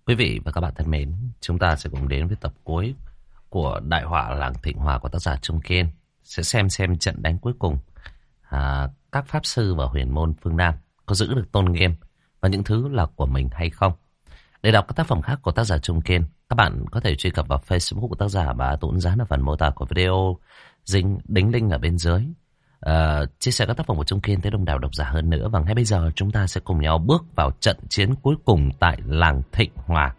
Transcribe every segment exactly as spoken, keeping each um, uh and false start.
Quý vị và các bạn thân mến, chúng ta sẽ cùng đến với tập cuối của Đại họa làng Thịnh Hòa của tác giả Trung Kiên. Sẽ xem xem trận đánh cuối cùng à, các pháp sư và huyền môn phương Nam có giữ được tôn nghiêm và những thứ là của mình hay không. Để đọc các tác phẩm khác của tác giả Trung Kiên, các bạn có thể truy cập vào Facebook của tác giả và Tuấn dán ở phần mô tả của video, dính đính link ở bên dưới. À, chia sẻ các tác phẩm của Trung Kiên tới đông đảo độc giả hơn nữa. Và ngay bây giờ chúng ta sẽ cùng nhau bước vào trận chiến cuối cùng tại làng Thịnh Hòa.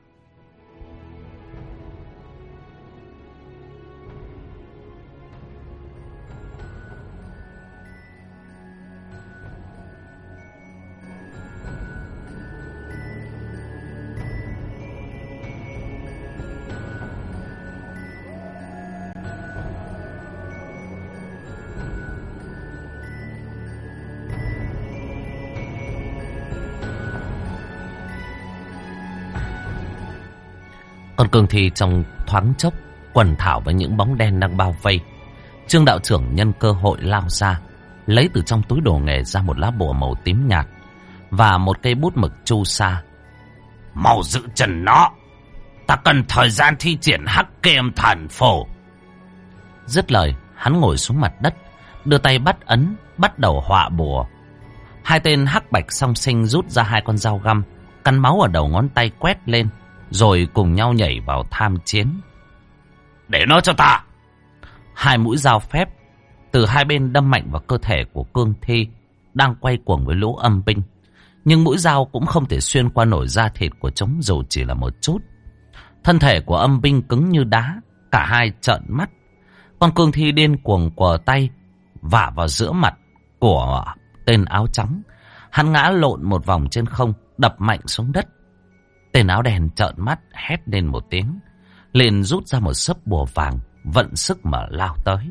Còn Cường thì trong thoáng chốc quần thảo với những bóng đen đang bao vây. Trương đạo trưởng nhân cơ hội lao ra, lấy từ trong túi đồ nghề ra một lá bùa màu tím nhạt và một cây bút mực chu sa. Mau giữ chân nó, ta cần thời gian thi triển hắc kiêm thần phổ. Dứt lời, hắn ngồi xuống mặt đất, đưa tay bắt ấn, bắt đầu họa bùa. Hai tên hắc bạch song sinh rút ra hai con dao găm, cắn máu ở đầu ngón tay quét lên, rồi cùng nhau nhảy vào tham chiến. Để nó cho ta. Hai mũi dao phép từ hai bên đâm mạnh vào cơ thể của Cương Thi đang quay cuồng với lũ âm binh. Nhưng mũi dao cũng không thể xuyên qua nổi da thịt của chúng dù chỉ là một chút. Thân thể của âm binh cứng như đá, cả hai trợn mắt. Con Cương Thi điên cuồng quờ tay vả vào giữa mặt của tên áo trắng. Hắn ngã lộn một vòng trên không, đập mạnh xuống đất. Tên áo đen trợn mắt hét lên một tiếng, liền rút ra một sấp bùa vàng, vận sức mà lao tới.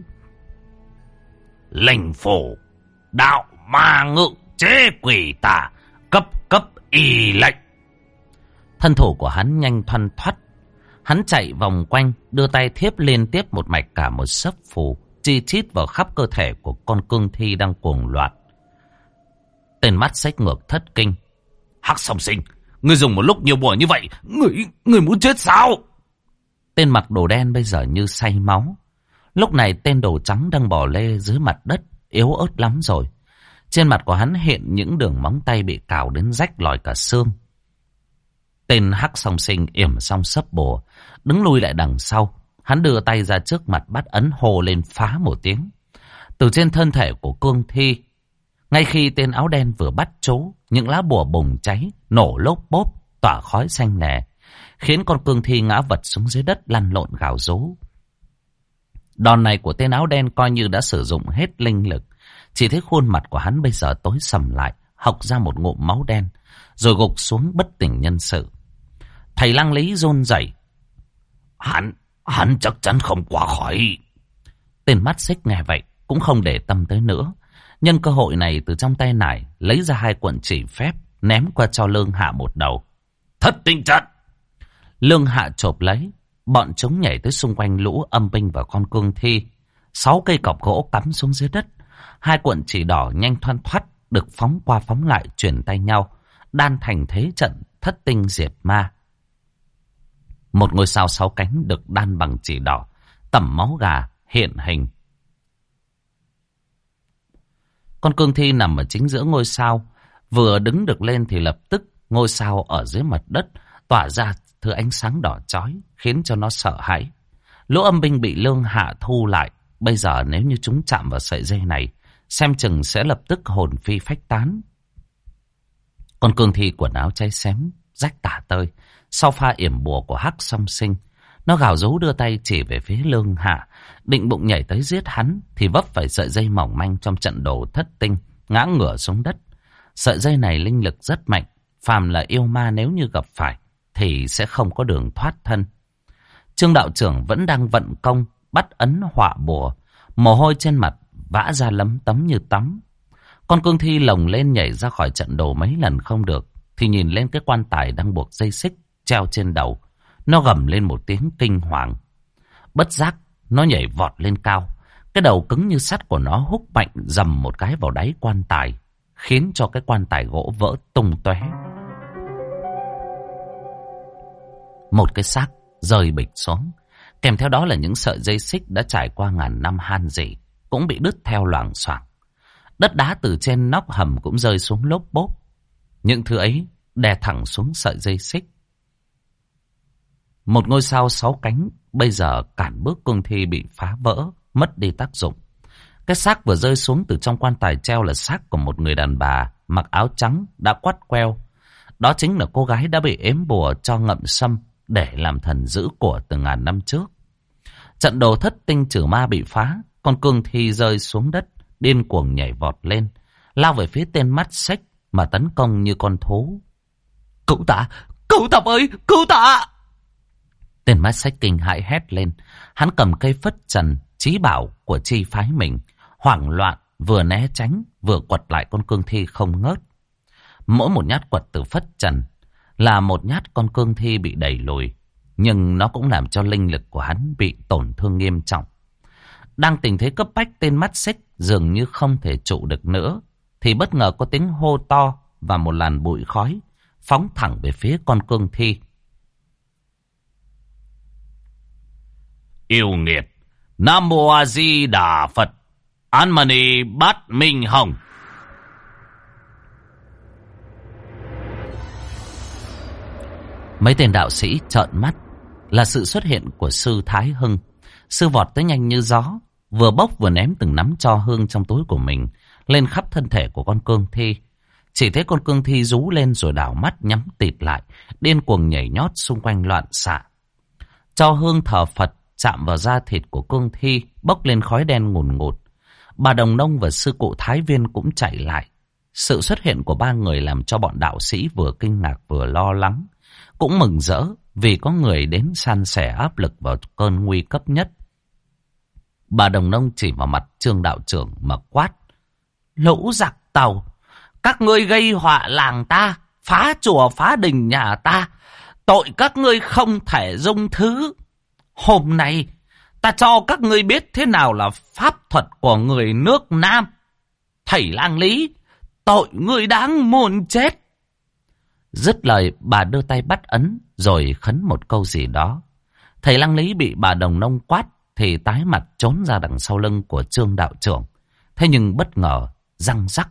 Lệnh phổ, đạo ma ngự chế quỷ tà, cấp cấp y lệnh. Thân thủ của hắn nhanh thoăn thoắt. Hắn chạy vòng quanh, đưa tay thiếp liên tiếp một mạch cả một sấp phù, chi chít vào khắp cơ thể của con Cương Thi đang cuồng loạn. Tên mắt xếch ngược thất kinh. Hắc song sinh, ngươi dùng một lúc nhiều bùa như vậy, ngươi, ngươi muốn chết sao? Tên mặc đồ đen bây giờ như say máu. Lúc này tên đồ trắng đang bò lê dưới mặt đất, yếu ớt lắm rồi. Trên mặt của hắn hiện những đường móng tay bị cào đến rách lòi cả xương. Tên hắc song sinh yểm xong sấp bùa, đứng lùi lại đằng sau. Hắn đưa tay ra trước mặt bắt ấn hồ lên phá một tiếng. Từ trên thân thể của Cương Thi, ngay khi tên áo đen vừa bắt trố, những lá bùa bùng cháy, nổ lốp bốp, tỏa khói xanh lè, khiến con Cương Thi ngã vật xuống dưới đất lăn lộn gào rú. Đòn này của tên áo đen coi như đã sử dụng hết linh lực. Chỉ thấy khuôn mặt của hắn bây giờ tối sầm lại, hộc ra một ngụm máu đen, rồi gục xuống bất tỉnh nhân sự. Thầy Lăng Lý run rẩy. Hắn, hắn chắc chắn không qua khỏi. Tên mắt xích nghe vậy, cũng không để tâm tới nữa. Nhân cơ hội này từ trong tay nải lấy ra hai cuộn chỉ phép, ném qua cho Lương Hạ một đầu. Thất tinh trận. Lương Hạ chộp lấy, bọn chúng nhảy tới xung quanh lũ âm binh và con Cương Thi. Sáu cây cọc gỗ cắm xuống dưới đất. Hai cuộn chỉ đỏ nhanh thoăn thoắt được phóng qua phóng lại chuyển tay nhau, đan thành thế trận thất tinh diệt ma. Một ngôi sao sáu cánh được đan bằng chỉ đỏ, tẩm máu gà hiện hình. Con Cương Thi nằm ở chính giữa ngôi sao, vừa đứng được lên thì lập tức ngôi sao ở dưới mặt đất tỏa ra thứ ánh sáng đỏ chói, khiến cho nó sợ hãi. Lũ âm binh bị Lương Hạ thu lại, bây giờ nếu như chúng chạm vào sợi dây này, xem chừng sẽ lập tức hồn phi phách tán. Con Cương Thi quần áo cháy xém, rách tả tơi, sau pha yểm bùa của hắc song sinh, nó gào rú đưa tay chỉ về phía Lương Hạ, định bụng nhảy tới giết hắn thì vấp phải sợi dây mỏng manh trong trận đồ thất tinh, ngã ngửa xuống đất. Sợi dây này linh lực rất mạnh, phàm là yêu ma nếu như gặp phải thì sẽ không có đường thoát thân. Trương đạo trưởng vẫn đang vận công bắt ấn họa bùa, mồ hôi trên mặt vã ra lấm tấm như tắm. Con Cương Thi lồng lên nhảy ra khỏi trận đồ mấy lần không được, thì nhìn lên cái quan tài đang buộc dây xích treo trên đầu, nó gầm lên một tiếng kinh hoàng. Bất giác nó nhảy vọt lên cao, cái đầu cứng như sắt của nó húc mạnh dầm một cái vào đáy quan tài, khiến cho cái quan tài gỗ vỡ tung tóe. một cái xác rơi bịch xuống. Kèm theo đó là những sợi dây xích đã trải qua ngàn năm han rỉ cũng bị đứt theo loảng xoảng. Đất đá từ trên nóc hầm cũng rơi xuống lốp bốp. Những thứ ấy đè thẳng xuống sợi dây xích. Một ngôi sao sáu cánh bây giờ cản bước cương thi bị phá vỡ, mất đi tác dụng. Cái xác vừa rơi xuống từ trong quan tài treo là xác của một người đàn bà mặc áo trắng đã quắt queo. Đó chính là cô gái đã bị ếm bùa cho ngậm sâm để làm thần giữ của từ ngàn năm trước. Trận đồ thất tinh trừ ma bị phá, con cương thi rơi xuống đất, điên cuồng nhảy vọt lên, lao về phía tên mắt xích mà tấn công như con thú. Cứu ta! Cứu ta ơi! Cứu ta! Tên mắt xích kinh hãi hét lên. Hắn cầm cây phất trần chí bảo của chi phái mình, hoảng loạn vừa né tránh vừa quật lại con cương thi không ngớt. Mỗi một nhát quật từ phất trần là một nhát con cương thi bị đẩy lùi, nhưng nó cũng làm cho linh lực của hắn bị tổn thương nghiêm trọng. Đang tình thế cấp bách, tên mắt xích dường như không thể trụ được nữa, thì bất ngờ có tiếng hô to và một làn bụi khói phóng thẳng về phía con cương thi. Yêu nghiệt! Nam Mô A Di Đà Phật! An Mani Bát Minh Hồng! Mấy tên đạo sĩ trợn mắt là sự xuất hiện của sư Thái Hưng. Sư vọt tới nhanh như gió, vừa bốc vừa ném từng nắm tro hương trong túi của mình lên khắp thân thể của con cương thi. Chỉ thấy con cương thi rú lên rồi đảo mắt nhắm tịt lại, điên cuồng nhảy nhót xung quanh loạn xạ. Tro hương thờ Phật chạm vào da thịt của cương thi, bốc lên khói đen ngùn ngụt. Bà Đồng Nông và sư cụ Thái Viên cũng chạy lại. Sự xuất hiện của ba người làm cho bọn đạo sĩ vừa kinh ngạc vừa lo lắng, cũng mừng rỡ vì có người đến san sẻ áp lực vào cơn nguy cấp nhất. Bà Đồng Nông chỉ vào mặt Trương đạo trưởng mà quát: Lũ giặc Tàu, các ngươi gây họa làng ta, phá chùa phá đình nhà ta, tội các ngươi không thể dung thứ. Hôm nay ta cho các ngươi biết thế nào là pháp thuật của người nước Nam. Thầy Lang Lý, tội ngươi đáng muôn chết. Dứt lời, bà đưa tay bắt ấn rồi khấn một câu gì đó. Thầy Lang Lý bị bà Đồng Nông quát thì tái mặt trốn ra đằng sau lưng của Trương đạo trưởng. Thế nhưng bất ngờ răng rắc.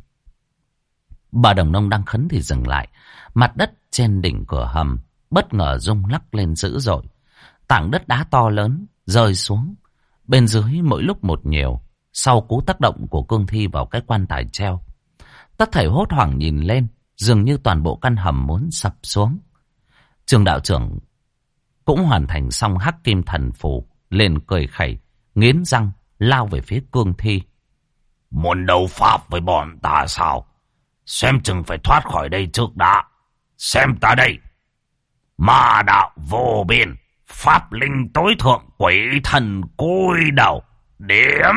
Bà Đồng Nông đang khấn thì dừng lại. Mặt đất trên đỉnh cửa hầm bất ngờ rung lắc lên dữ dội. Tảng đất đá to lớn rơi xuống. Bên dưới mỗi lúc một nhiều. Sau cú tác động của cương thi vào cái quan tài treo, tất thảy hốt hoảng nhìn lên, dường như toàn bộ căn hầm muốn sập xuống. Trương đạo trưởng cũng hoàn thành xong hắc kim thần phù, lên cười khẩy, nghiến răng lao về phía cương thi. Muốn đấu pháp với bọn ta sao? Xem chừng phải thoát khỏi đây trước đã. Xem ta đây, ma đạo vô biên, pháp linh tối thượng, quỷ thần cúi đầu. Điểm!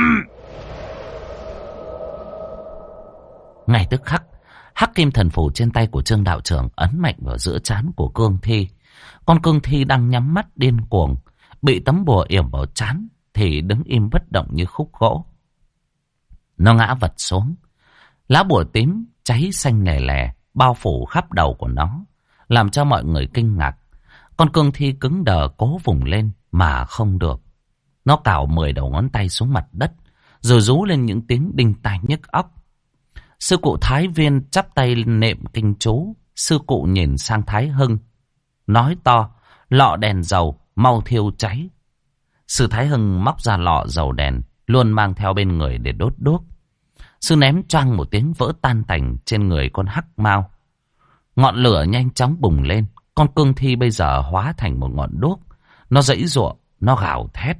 Ngay tức khắc, hắc kim thần phù trên tay của Trương đạo trưởng ấn mạnh vào giữa trán của cương thi. Con cương thi đang nhắm mắt điên cuồng, bị tấm bùa yểm vào trán thì đứng im bất động như khúc gỗ. Nó ngã vật xuống, lá bùa tím cháy xanh lè lè bao phủ khắp đầu của nó, làm cho mọi người kinh ngạc. Con cương thi cứng đờ cố vùng lên mà không được. Nó cào mười đầu ngón tay xuống mặt đất, rồi rú lên những tiếng đinh tai nhức óc. Sư cụ Thái Viên chắp tay nệm kinh chú. Sư cụ nhìn sang Thái Hưng, nói to: Lọ đèn dầu, mau thiêu cháy. Sư Thái Hưng móc ra lọ dầu đèn, luôn mang theo bên người để đốt đuốc. Sư ném choang một tiếng vỡ tan tành trên người con hắc mao. Ngọn lửa nhanh chóng bùng lên. Con cương thi bây giờ hóa thành một ngọn đuốc. Nó giãy giụa, nó gào thét.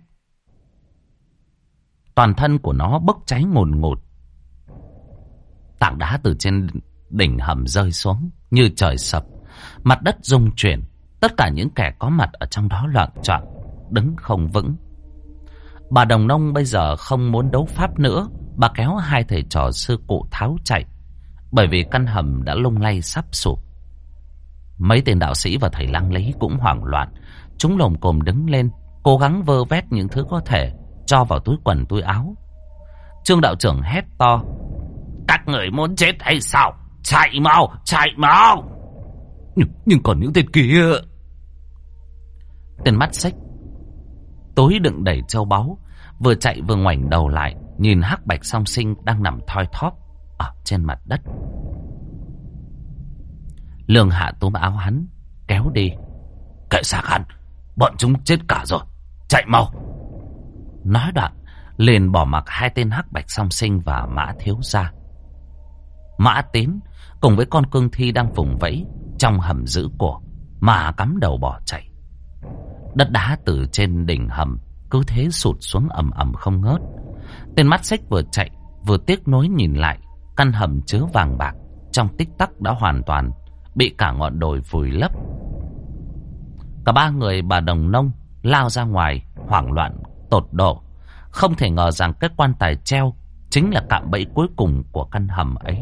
Toàn thân của nó bốc cháy ngùn ngụt. Tảng đá từ trên đỉnh hầm rơi xuống như trời sập. Mặt đất rung chuyển. Tất cả những kẻ có mặt ở trong đó loạng choạng, đứng không vững. Bà Đồng Nông bây giờ không muốn đấu pháp nữa. Bà kéo hai thầy trò sư cụ tháo chạy, bởi vì căn hầm đã lung lay sắp sụp. Mấy tên đạo sĩ và thầy Lang Lý cũng hoảng loạn. Chúng lồm cồm đứng lên, cố gắng vơ vét những thứ có thể cho vào túi quần túi áo. Trương đạo trưởng hét to: Các người muốn chết hay sao? Chạy mau, chạy mau! Nhưng, nhưng còn những tên kia... Tên mắt xích túi đựng đầy châu báu vừa chạy vừa ngoảnh đầu lại, nhìn hắc bạch song sinh đang nằm thoi thóp ở trên mặt đất. Lương Hạ túm áo hắn kéo đi. Kệ xác hắn, bọn chúng chết cả rồi, chạy mau. Nói đoạn liền bỏ mặc hai tên hắc bạch song sinh và Mã thiếu gia. Mã Tín cùng với con cương thi đang vùng vẫy trong hầm giữ cổ mà cắm đầu bỏ chạy. Đất đá từ trên đỉnh hầm cứ thế sụt xuống ầm ầm không ngớt. Tên mắt xích vừa chạy vừa tiếc nuối nhìn lại, căn hầm chứa vàng bạc trong tích tắc đã hoàn toàn bị cả ngọn đồi vùi lấp. Cả ba người bà Đồng Nông lao ra ngoài hoảng loạn tột độ, không thể ngờ rằng cái quan tài treo chính là cạm bẫy cuối cùng của căn hầm ấy.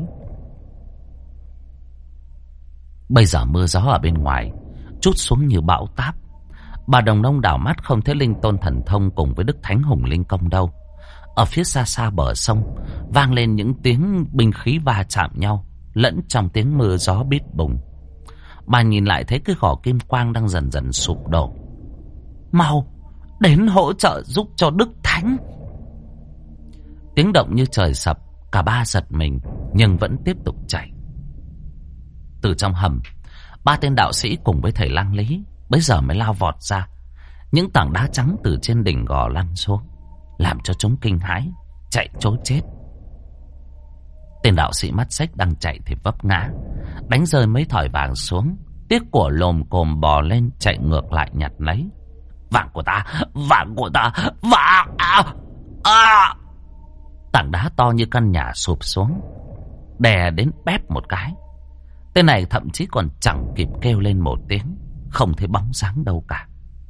Bây giờ mưa gió ở bên ngoài trút xuống như bão táp. Bà Đồng Nông đảo mắt không thấy Linh Tôn Thần Thông cùng với Đức Thánh Hùng Linh Công đâu. Ở phía xa xa bờ sông vang lên những tiếng binh khí va chạm nhau, lẫn trong tiếng mưa gió bít bùng. Bà nhìn lại thấy cái gò kim quang đang dần dần sụp đổ. Mau đến hỗ trợ giúp cho Đức Thánh. Tiếng động như trời sập, cả ba giật mình nhưng vẫn tiếp tục chạy. Từ trong hầm, ba tên đạo sĩ cùng với thầy Lang Lý bây giờ mới lao vọt ra. Những tảng đá trắng từ trên đỉnh gò lăn xuống, làm cho chúng kinh hãi, chạy trối chết. Tên đạo sĩ mắt xích đang chạy thì vấp ngã, đánh rơi mấy thỏi vàng xuống, tiếc của lồm cồm bò lên chạy ngược lại nhặt lấy. Vàng của ta, vàng của ta, vàng! À, à. Tảng đá to như căn nhà sụp xuống, đè đến bép một cái. Tên này thậm chí còn chẳng kịp kêu lên một tiếng, không thấy bóng dáng đâu cả.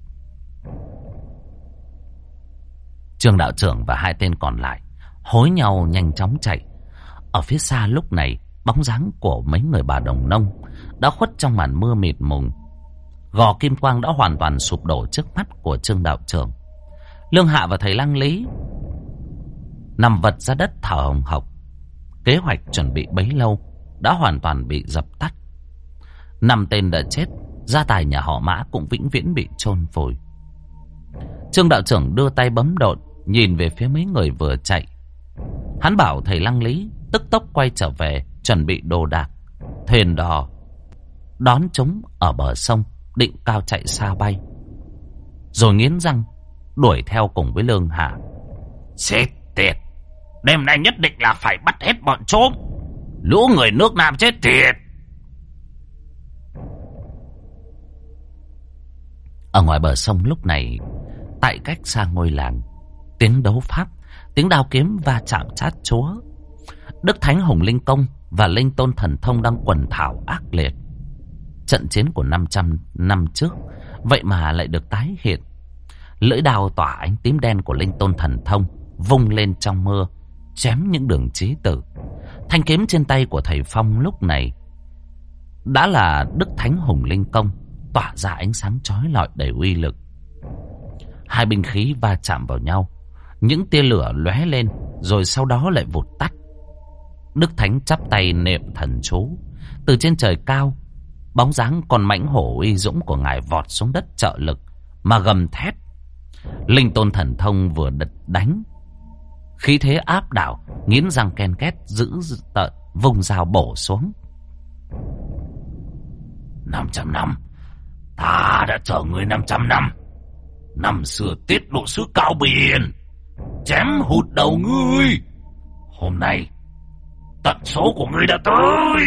Trương đạo trưởng và hai tên còn lại hối nhau nhanh chóng chạy. Ở phía xa lúc này, bóng dáng của mấy người bà Đồng Nông đã khuất trong màn mưa mịt mùng. Gò kim quang đã hoàn toàn sụp đổ trước mắt của Trương đạo trưởng. Lương Hạ và thầy Lang Lý nằm vật ra đất thở hồng hộc. Kế hoạch chuẩn bị bấy lâu đã hoàn toàn bị dập tắt. Năm tên đã chết, gia tài nhà họ Mã cũng vĩnh viễn bị chôn vùi. Trương đạo trưởng đưa tay bấm độn, nhìn về phía mấy người vừa chạy. Hắn bảo thầy Lang Lý tức tốc quay trở về, chuẩn bị đồ đạc, thuyền đò đón chúng ở bờ sông, định cao chạy xa bay. Rồi nghiến răng đuổi theo cùng với Lương Hạ. Chết tiệt, đêm nay nhất định là phải bắt hết bọn trộm. Lũ người nước Nam chết tiệt. Ở ngoài bờ sông lúc này, tại cách xa ngôi làng, tiếng đấu pháp, tiếng đao kiếm va chạm chát chúa. Đức Thánh Hùng Linh Công và Linh Tôn Thần Thông đang quần thảo ác liệt. Trận chiến của năm trăm năm trước vậy mà lại được tái hiện. Lưỡi đao tỏa ánh tím đen của Linh Tôn Thần Thông vung lên trong mưa, chém những đường chí tử. Thanh kiếm trên tay của thầy Phong lúc này đã là Đức Thánh Hùng Linh Công, tỏa ra ánh sáng chói lọi đầy uy lực. Hai binh khí va chạm vào nhau, những tia lửa lóe lên rồi sau đó lại vụt tắt. Đức Thánh chắp tay niệm thần chú. Từ trên trời cao, bóng dáng con mãnh hổ uy dũng của ngài vọt xuống đất trợ lực mà gầm thét. Linh Tôn Thần Thông vừa đật đánh, khí thế áp đảo, nghiến răng ken két dữ tợn vùng dao bổ xuống. Năm trăm năm, ta đã chờ ngươi năm trăm năm. Năm xưa tiết độ sứ Cao Biển chém hụt đầu ngươi. Hôm nay tận số của ngươi đã tới.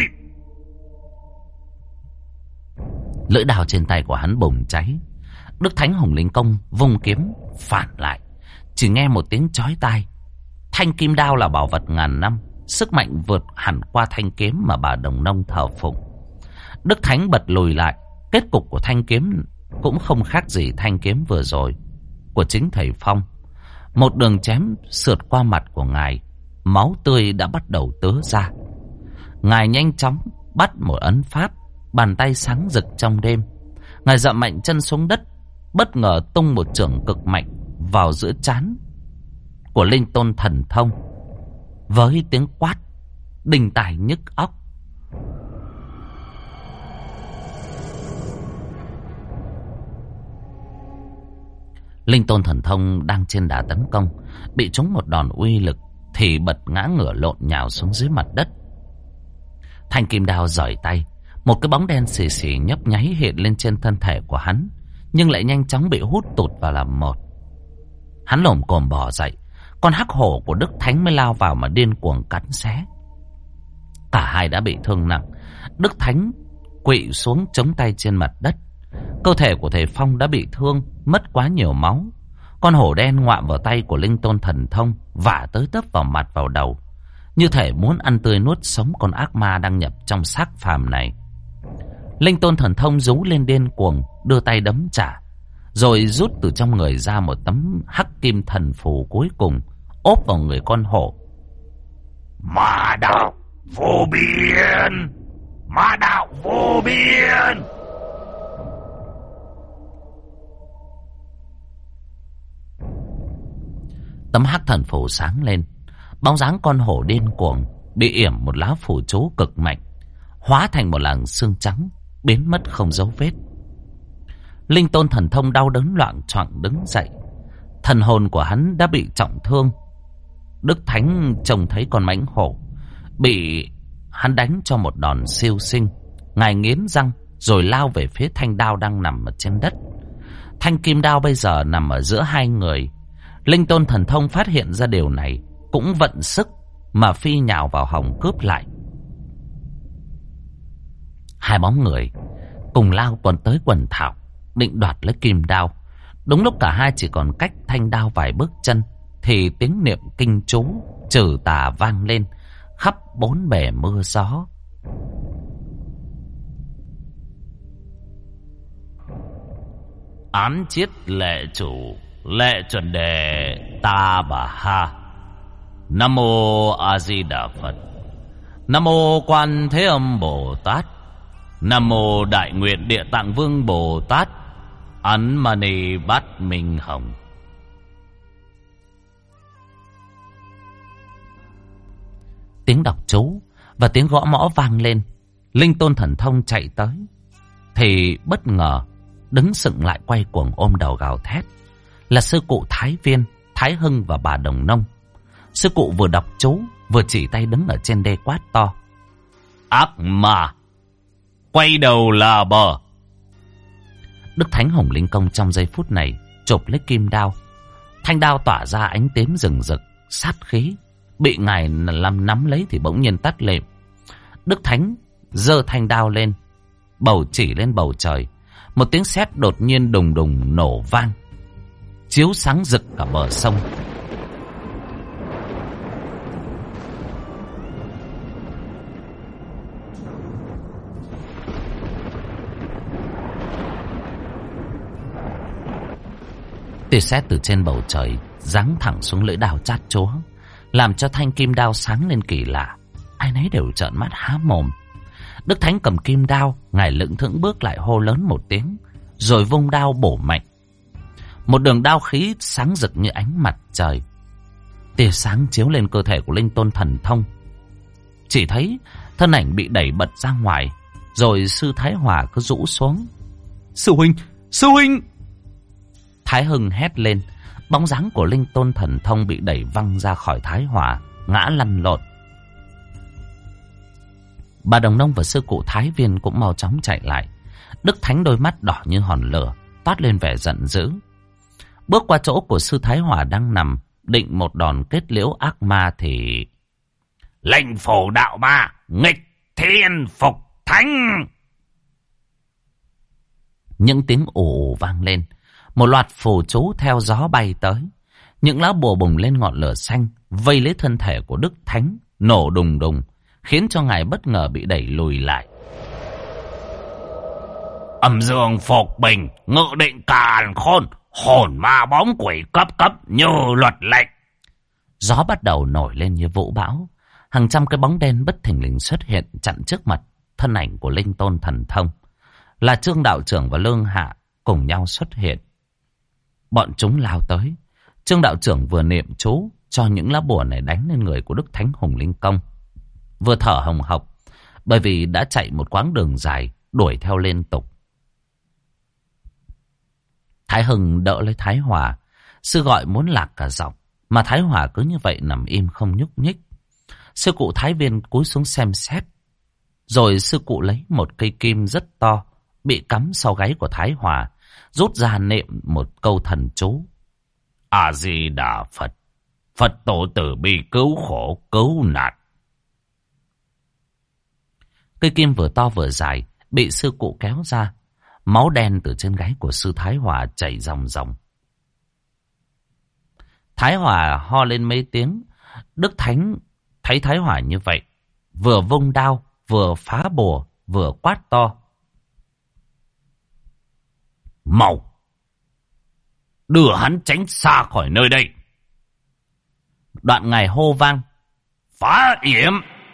Lưỡi đao trên tay của hắn bùng cháy. Đức Thánh Hùng Linh Công vung kiếm phản lại. Chỉ nghe một tiếng chói tai. Thanh kim đao là bảo vật ngàn năm, sức mạnh vượt hẳn qua thanh kiếm mà bà Đồng Nông thờ phụng. Đức Thánh bật lùi lại. Kết cục của thanh kiếm cũng không khác gì thanh kiếm vừa rồi của chính thầy Phong. Một đường chém sượt qua mặt của ngài, máu tươi đã bắt đầu tứa ra. Ngài nhanh chóng bắt một ấn pháp, bàn tay sáng rực trong đêm. Ngài dậm mạnh chân xuống đất, bất ngờ tung một chưởng cực mạnh vào giữa trán của Linh Tôn Thần Thông, với tiếng quát đinh tai nhức óc. Linh Tôn Thần Thông đang trên đà tấn công, bị trúng một đòn uy lực thì bật ngã ngửa lộn nhào xuống dưới mặt đất. Thanh kim đao giỏi tay, một cái bóng đen xì xì nhấp nháy hiện lên trên thân thể của hắn, nhưng lại nhanh chóng bị hút tụt vào làm một. Hắn lồm cồm bò dậy, con hắc hổ của Đức Thánh mới lao vào mà điên cuồng cắn xé. Cả hai đã bị thương nặng. Đức Thánh quỵ xuống chống tay trên mặt đất. Cơ thể của thầy Phong đã bị thương, mất quá nhiều máu. Con hổ đen ngoạm vào tay của Linh Tôn Thần Thông, vả tới tấp vào mặt vào đầu, như thể muốn ăn tươi nuốt sống con ác ma đang nhập trong xác phàm này. Linh Tôn Thần Thông rú lên điên cuồng, đưa tay đấm trả, rồi rút từ trong người ra một tấm hắc kim thần phù cuối cùng, ốp vào người con hổ. Ma đạo vô biên, ma đạo vô biên. Tấm hắc thần phù sáng lên, bóng dáng con hổ điên cuồng bị yểm một lá phù chú cực mạnh, hóa thành một làn xương trắng, biến mất không dấu vết. Linh Tôn Thần Thông đau đớn loạng choạng đứng dậy. Thần hồn của hắn đã bị trọng thương. Đức Thánh trông thấy con mãnh hổ bị hắn đánh cho một đòn siêu sinh, ngài nghiến răng rồi lao về phía thanh đao đang nằm ở trên đất. Thanh kim đao bây giờ nằm ở giữa hai người. Linh Tôn Thần Thông phát hiện ra điều này, cũng vận sức mà phi nhào vào hòng cướp lại. Hai bóng người cùng lao tuần tới quần thảo, định đoạt lấy kim đao. Đúng lúc cả hai chỉ còn cách thanh đao vài bước chân, thì tiếng niệm kinh chú trừ tà vang lên khắp bốn bề mưa gió. Án chiết lệ chủ, lệ chuẩn đề ta bà ha. Nam mô A Di Đà Phật. Nam mô Quan Thế Âm Bồ Tát. Nam mô Đại Nguyện Địa Tạng Vương Bồ Tát. Ấn Mani Bát Minh Hồng. Tiếng đọc chú và tiếng gõ mõ vang lên. Linh Tôn Thần Thông chạy tới, thì bất ngờ đứng sững lại, quay cuồng ôm đầu gào thét. Là sư cụ Thái Viên, Thái Hưng và bà Đồng Nông. Sư cụ vừa đọc chú vừa chỉ tay đứng ở trên đê quát to: ác ma, quay đầu là bờ. Đức Thánh Hồng Linh Công trong giây phút này chộp lấy kim đao. Thanh đao tỏa ra ánh tím rừng rực, sát khí. Bị ngài làm nắm lấy thì bỗng nhiên tắt lịm. Đức Thánh giơ thanh đao lên, bầu chỉ lên bầu trời. Một tiếng sét đột nhiên đùng đùng nổ vang, chiếu sáng rực cả bờ sông. Tia sét từ trên bầu trời giáng thẳng xuống lưỡi đao chát chúa, làm cho thanh kim đao sáng lên kỳ lạ. Ai nấy đều trợn mắt há mồm. Đức Thánh cầm kim đao, ngài lững thững bước lại, hô lớn một tiếng, rồi vung đao bổ mạnh. Một đường đao khí sáng rực như ánh mặt trời. Tia sáng chiếu lên cơ thể của Linh Tôn Thần Thông. Chỉ thấy thân ảnh bị đẩy bật ra ngoài, rồi sư Thái Hòa cứ rũ xuống. Sư huynh, sư huynh! Thái Hưng hét lên. Bóng dáng của Linh Tôn Thần Thông bị đẩy văng ra khỏi Thái Hòa, ngã lăn lộn. Bà Đồng Nông và sư cụ Thái Viên cũng mau chóng chạy lại. Đức Thánh đôi mắt đỏ như hòn lửa, toát lên vẻ giận dữ. Bước qua chỗ của sư Thái Hòa đang nằm, định một đòn kết liễu ác ma thì... Lệnh phổ đạo ma, nghịch thiên phục thánh. Những tiếng ồ ồ vang lên. Một loạt phù chú theo gió bay tới. Những lá bùa bùng lên ngọn lửa xanh, vây lấy thân thể của Đức Thánh, nổ đùng đùng, khiến cho ngài bất ngờ bị đẩy lùi lại. Âm dương phục bình, ngự định càn khôn, hồn ma bóng quỷ cấp cấp như luật lệnh. Gió bắt đầu nổi lên như vũ bão. Hàng trăm cái bóng đen bất thình lình xuất hiện chặn trước mặt thân ảnh của Linh Tôn Thần Thông. Là Trương Đạo Trưởng và Lương Hạ cùng nhau xuất hiện. Bọn chúng lao tới. Trương Đạo Trưởng vừa niệm chú cho những lá bùa này đánh lên người của Đức Thánh Hồng Linh Công, vừa thở hồng hộc, bởi vì đã chạy một quãng đường dài đuổi theo liên tục. Thái Hưng đỡ lấy Thái Hòa. Sư gọi muốn lạc cả giọng, mà Thái Hòa cứ như vậy nằm im không nhúc nhích. Sư cụ Thái Viên cúi xuống xem xét. Rồi sư cụ lấy một cây kim rất to, bị cắm sau gáy của Thái Hòa, rút ra niệm một câu thần chú. A-di-đà Phật, Phật tổ từ bi cứu khổ cứu nạn. Cây kim vừa to vừa dài, bị sư cụ kéo ra. Máu đen từ trên gáy của sư Thái Hòa chảy ròng ròng. Thái Hòa ho lên mấy tiếng. Đức Thánh thấy Thái Hòa như vậy, vừa vung đao, vừa phá bùa, vừa quát to. Mau đưa hắn tránh xa khỏi nơi đây. Đoạn ngài hô vang. Phá yểm.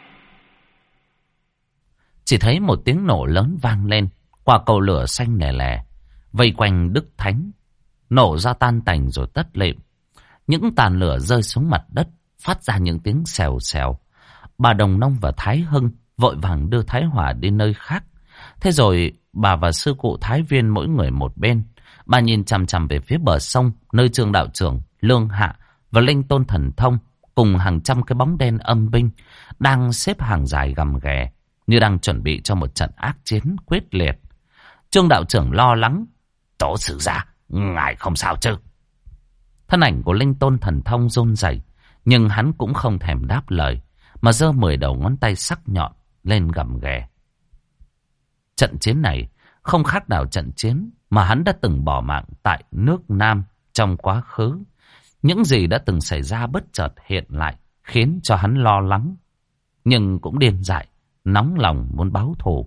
Chỉ thấy một tiếng nổ lớn vang lên. Quả cầu lửa xanh lè lè vây quanh Đức Thánh, nổ ra tan tành rồi tất lịm. Những tàn lửa rơi xuống mặt đất, phát ra những tiếng xèo xèo. Bà Đồng Nông và Thái Hưng vội vàng đưa Thái Hòa đi nơi khác. Thế rồi bà và sư cụ Thái Viên mỗi người một bên. Bà nhìn chằm chằm về phía bờ sông, nơi Trương đạo trưởng, Lương Hạ và Linh Tôn Thần Thông cùng hàng trăm cái bóng đen âm binh đang xếp hàng dài gầm ghè, như đang chuẩn bị cho một trận ác chiến quyết liệt. Trương đạo trưởng lo lắng. Tổ sư gia, ngài không sao chứ? Thân ảnh của Linh Tôn Thần Thông run rẩy, nhưng hắn cũng không thèm đáp lời, mà giơ mười đầu ngón tay sắc nhọn lên gầm ghè. Trận chiến này không khác nào trận chiến mà hắn đã từng bỏ mạng tại nước Nam trong quá khứ. Những gì đã từng xảy ra bất chợt hiện lại, khiến cho hắn lo lắng, nhưng cũng điên dại, nóng lòng muốn báo thù.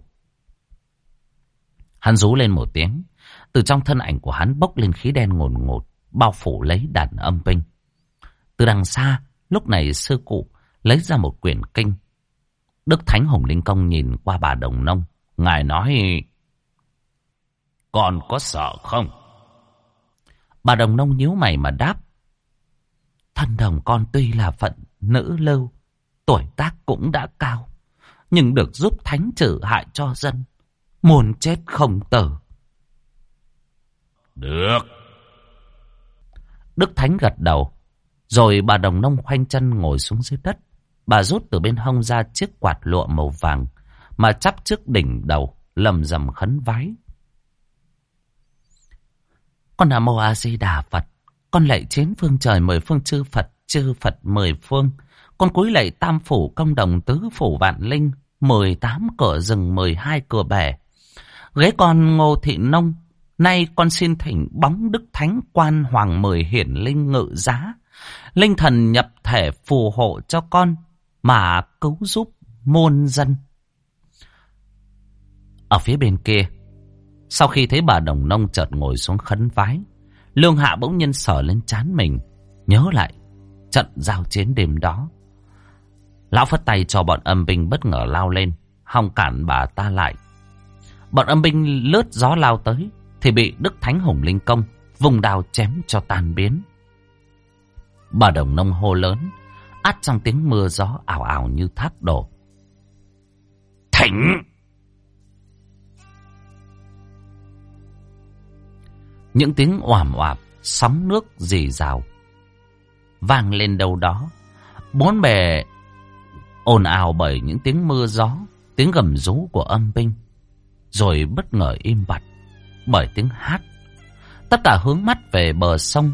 Hắn rú lên một tiếng, từ trong thân ảnh của hắn bốc lên khí đen ngồn ngột, bao phủ lấy đàn âm binh. Từ đằng xa, lúc này sư cụ lấy ra một quyển kinh. Đức Thánh Hồng Linh Công nhìn qua bà Đồng Nông, ngài nói: Con có sợ không? Bà Đồng Nông nhíu mày mà đáp: Thân đồng con tuy là phận nữ lưu, tuổi tác cũng đã cao, nhưng được giúp Thánh trừ hại cho dân, muôn chết không tử. Được. Đức Thánh gật đầu. Rồi bà Đồng Nông khoanh chân ngồi xuống dưới đất. Bà rút từ bên hông ra chiếc quạt lụa màu vàng, mà chắp trước đỉnh đầu, lầm rầm khấn vái. Con Nam Mô A Di Đà Phật, con lạy chín phương trời mười phương chư Phật, chư Phật mười phương. Con cúi lạy tam phủ công đồng tứ phủ vạn linh, mười tám cửa rừng, mười hai cửa bể. Ghế con Ngô Thị Nông, nay con xin thỉnh bóng Đức Thánh Quan Hoàng mười hiển linh ngự giá, linh thần nhập thể phù hộ cho con mà cứu giúp muôn dân. Ở phía bên kia, sau khi thấy bà Đồng Nông chợt ngồi xuống khấn vái, Lương Hạ bỗng nhiên sờ lên trán mình, nhớ lại trận giao chiến đêm đó. Lão phất tay cho bọn âm binh bất ngờ lao lên, hòng cản bà ta lại. Bọn âm binh lướt gió lao tới, thì bị Đức Thánh Hồng Linh Công vùng đao chém cho tan biến. Bà Đồng Nông hô lớn, át trong tiếng mưa gió ảo ảo như thác đổ: Thỉnh! Những tiếng oảm oạp, sóng nước rì rào vang lên đâu đó. Bốn bề ồn ào bởi những tiếng mưa gió, tiếng gầm rú của âm binh. Rồi bất ngờ im bặt bởi tiếng hát. Tất cả hướng mắt về bờ sông.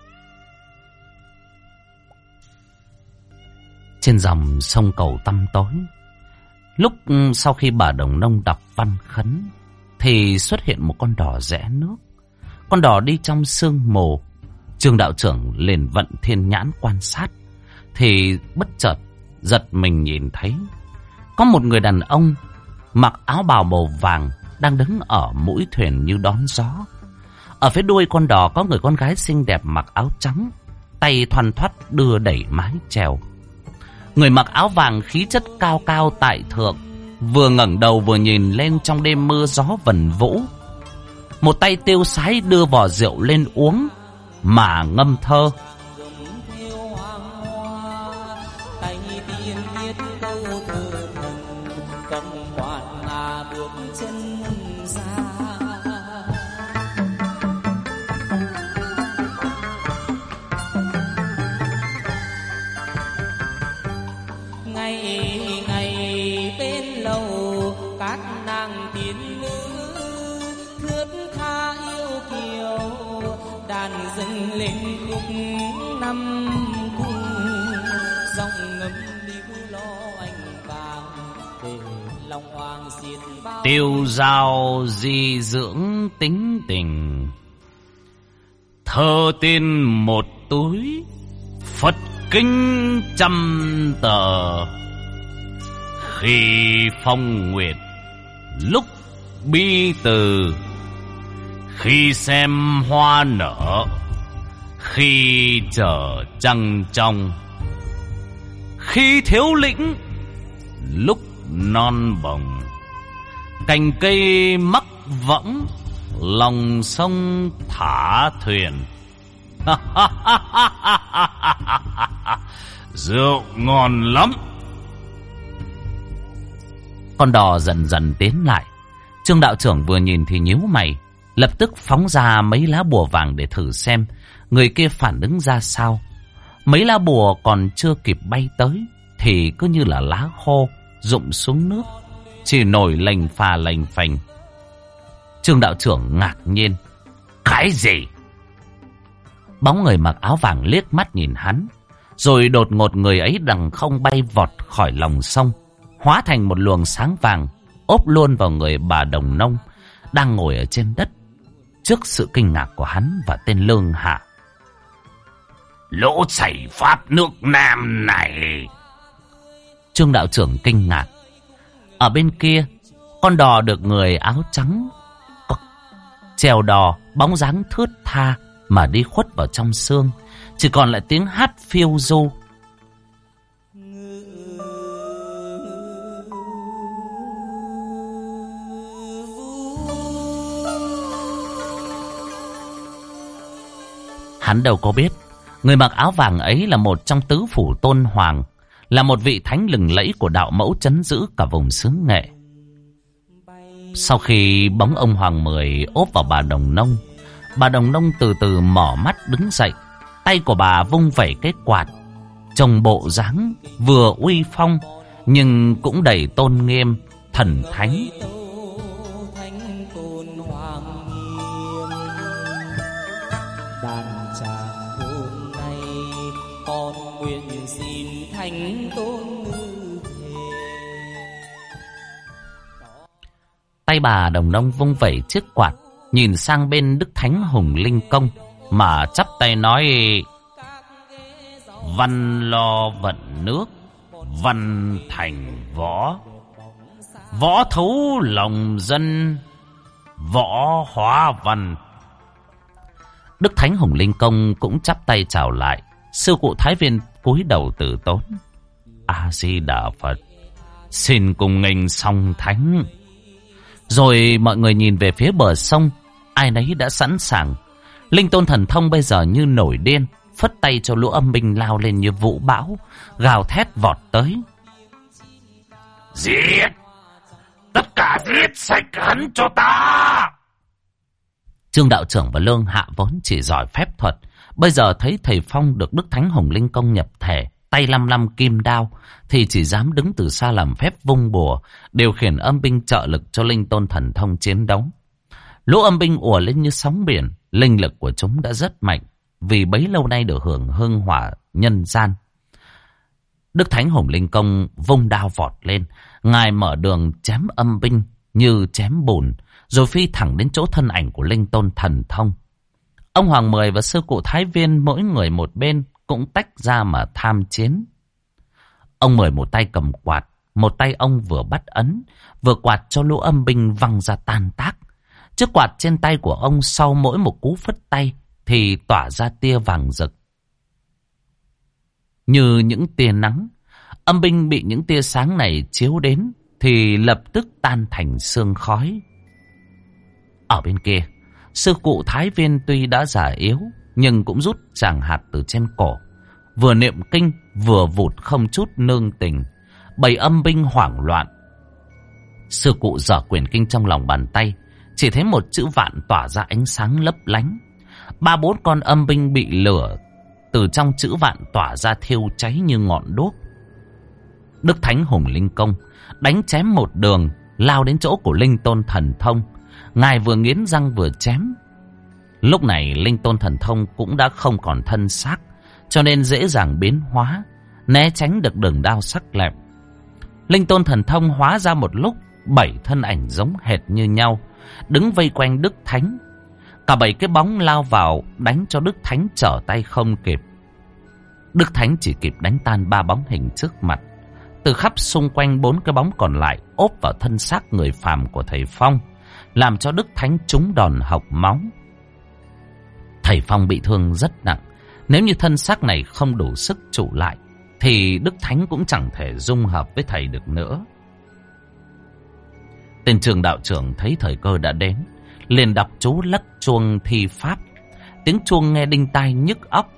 Trên dòng sông cầu tăm tối, lúc sau khi bà Đồng Nông đọc văn khấn, thì xuất hiện một con đò rẽ nước. Con đò đi trong sương mù. Trương đạo trưởng liền vận thiên nhãn quan sát, thì bất chợt giật mình nhìn thấy có một người đàn ông mặc áo bào màu vàng đang đứng ở mũi thuyền như đón gió. Ở phía đuôi con đò có người con gái xinh đẹp mặc áo trắng, tay thoăn thoắt đưa đẩy mái chèo. Người mặc áo vàng khí chất cao cao tại thượng, vừa ngẩng đầu vừa nhìn lên trong đêm mưa gió vần vũ. Một tay tiêu sái đưa vò rượu lên uống mà ngâm thơ: thướt tha yêu kiều, đàn dâng lên khúc năm cung, giọng ngâm líu lo anh vàng để lòng hoàng xiết bao. Tiêu dao di dưỡng tính tình, thơ tin một túi, Phật kinh trăm tờ. Khi phong nguyệt lúc bi từ, khi xem hoa nở, khi chờ trăng trong, khi thiếu lĩnh lúc non bồng, cành cây mắc võng, lòng sông thả thuyền. Rượu ngon lắm. Con đò dần dần tiến lại. Trương đạo trưởng vừa nhìn thì nhíu mày, lập tức phóng ra mấy lá bùa vàng để thử xem người kia phản ứng ra sao. Mấy lá bùa còn chưa kịp bay tới thì cứ như là lá khô rụng xuống nước, chỉ nổi lềnh phà lềnh phành. Trương đạo trưởng ngạc nhiên. Cái gì? Bóng người mặc áo vàng liếc mắt nhìn hắn, rồi đột ngột người ấy đằng không bay vọt khỏi lòng sông, hóa thành một luồng sáng vàng, ốp luôn vào người bà Đồng Nông đang ngồi ở trên đất. Trước sự kinh ngạc của hắn và tên Lương Hạ, lỗ chảy pháp nước Nam này. Trương đạo trưởng kinh ngạc. Ở bên kia, con đò được người áo trắng chèo đò, bóng dáng thướt tha mà đi khuất vào trong sương, chỉ còn lại tiếng hát phiêu du. Hắn đâu có biết, người mặc áo vàng ấy là một trong tứ phủ tôn hoàng, là một vị thánh lừng lẫy của đạo mẫu trấn giữ cả vùng xứ Nghệ. Sau khi bóng ông Hoàng Mười ốp vào bà Đồng Nông, bà Đồng Nông từ từ mở mắt đứng dậy. Tay của bà vung vẩy cái quạt, trông bộ dáng vừa uy phong nhưng cũng đầy tôn nghiêm, thần thánh. Đàn chàng hôm nay con nguyện xin thánh tôn ngự thể. Tay bà Đồng Nông vung vẩy chiếc quạt, nhìn sang bên Đức Thánh Hùng Linh Công mà chắp tay nói: văn lo vận nước, văn thành võ, võ thấu lòng dân, võ hóa văn. Đức Thánh Hùng Linh Công cũng chắp tay chào lại. Sư cụ Thái Viên cúi đầu từ tốn: A Di Đà Phật, xin cùng nghênh song thánh. Rồi mọi người nhìn về phía bờ sông, ai nấy đã sẵn sàng. Linh Tôn Thần Thông bây giờ như nổi điên, phất tay cho lũ âm binh lao lên như vũ bão, gào thét vọt tới. Giết! Tất cả giết sạch hắn cho ta! Trương đạo trưởng và Lương Hạ vốn chỉ giỏi phép thuật, bây giờ thấy thầy Phong được Đức Thánh Hùng Linh Công nhập thể, tay lăm lăm kim đao, thì chỉ dám đứng từ xa làm phép vung bùa, điều khiển âm binh trợ lực cho Linh Tôn Thần Thông chiến đấu. Lũ âm binh ùa lên như sóng biển, linh lực của chúng đã rất mạnh, vì bấy lâu nay được hưởng hương hỏa nhân gian. Đức Thánh Hùng Linh Công vung đao vọt lên, ngài mở đường chém âm binh như chém bùn, rồi phi thẳng đến chỗ thân ảnh của Linh Tôn Thần Thông. Ông Hoàng Mười và sư cụ Thái Viên mỗi người một bên cũng tách ra mà tham chiến. Ông Mười một tay cầm quạt, một tay ông vừa bắt ấn, vừa quạt cho lũ âm binh văng ra tan tác. Chiếc quạt trên tay của ông sau mỗi một cú phất tay thì tỏa ra tia vàng rực. Như những tia nắng, âm binh bị những tia sáng này chiếu đến thì lập tức tan thành sương khói. Ở bên kia, sư cụ Thái Viên tuy đã già yếu nhưng cũng rút tràng hạt từ trên cổ, vừa niệm kinh vừa vụt không chút nương tình. Bầy âm binh hoảng loạn. Sư cụ giở quyển kinh trong lòng bàn tay, chỉ thấy một chữ vạn tỏa ra ánh sáng lấp lánh. Ba bốn con âm binh bị lửa từ trong chữ vạn tỏa ra thiêu cháy như ngọn đuốc. Đức Thánh Hùng Linh Công đánh chém một đường, lao đến chỗ của Linh Tôn Thần Thông. Ngài vừa nghiến răng vừa chém. Lúc này linh tôn thần thông cũng đã không còn thân xác, cho nên dễ dàng biến hóa, né tránh được đường đao sắc lẹm. Linh tôn thần thông hóa ra một lúc, bảy thân ảnh giống hệt như nhau, đứng vây quanh Đức Thánh. Cả bảy cái bóng lao vào đánh cho Đức Thánh trở tay không kịp. Đức Thánh chỉ kịp đánh tan ba bóng hình trước mặt. Từ khắp xung quanh bốn cái bóng còn lại ốp vào thân xác người phàm của thầy Phong, làm cho Đức Thánh trúng đòn hộc máu. Thầy Phong bị thương rất nặng. Nếu như thân xác này không đủ sức trụ lại, thì Đức Thánh cũng chẳng thể dung hợp với thầy được nữa. Tên Trường đạo trưởng thấy thời cơ đã đến, liền đọc chú lắc chuông thi pháp. Tiếng chuông nghe đinh tai nhức óc,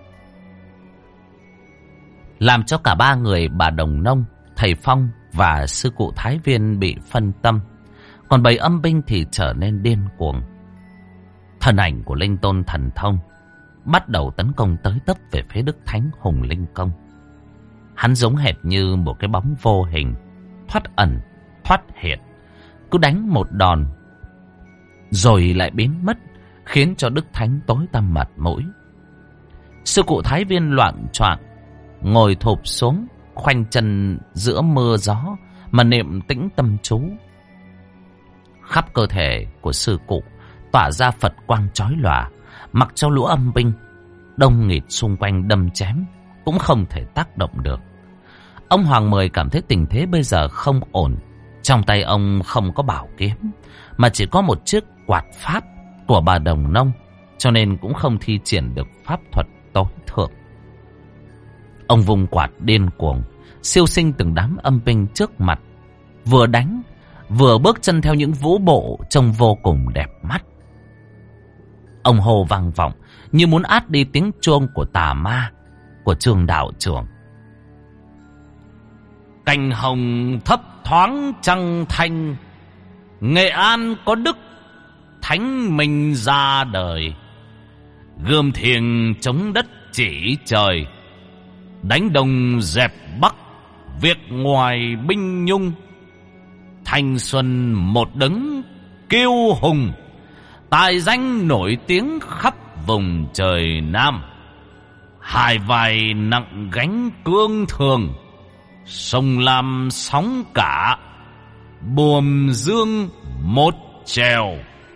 làm cho cả ba người bà Đồng Nông, thầy Phong và sư cụ Thái Viên bị phân tâm. Còn bầy âm binh thì trở nên điên cuồng. Thân ảnh của linh tôn thần thông bắt đầu tấn công tới tấp về phía Đức Thánh Hùng Linh Công. Hắn giống hệt như một cái bóng vô hình, thoát ẩn, thoát hiện, cứ đánh một đòn rồi lại biến mất, khiến cho Đức Thánh tối tăm mặt mũi. Sư cụ Thái Viên loạn choạng ngồi thụp xuống, khoanh chân giữa mưa gió mà niệm tĩnh tâm chú. Khắp cơ thể của sư cụ tỏa ra Phật quang chói lòa, mặc cho lũ âm binh đông nghịt xung quanh đâm chém cũng không thể tác động được. Ông Hoàng Mười cảm thấy tình thế bây giờ không ổn. Trong tay ông không có bảo kiếm, mà chỉ có một chiếc quạt pháp của bà Đồng Nông, cho nên cũng không thi triển được pháp thuật tối thượng. Ông vung quạt điên cuồng, siêu sinh từng đám âm binh trước mặt, vừa đánh vừa bước chân theo những vũ bộ trông vô cùng đẹp mắt. Ông hô vang vọng như muốn át đi tiếng chuông của tà ma của Trường đạo trưởng. Cành hồng thấp thoáng trăng thanh, Nghệ An có đức thánh minh ra đời. Gươm thiêng chống đất chỉ trời, đánh đông dẹp bắc việc ngoài binh nhung. Thanh xuân một đấng kiêu hùng, tài danh nổi tiếng khắp vùng trời Nam. Hai vai nặng gánh cương thường, sông Lam sóng cả, buồm dương một chèo.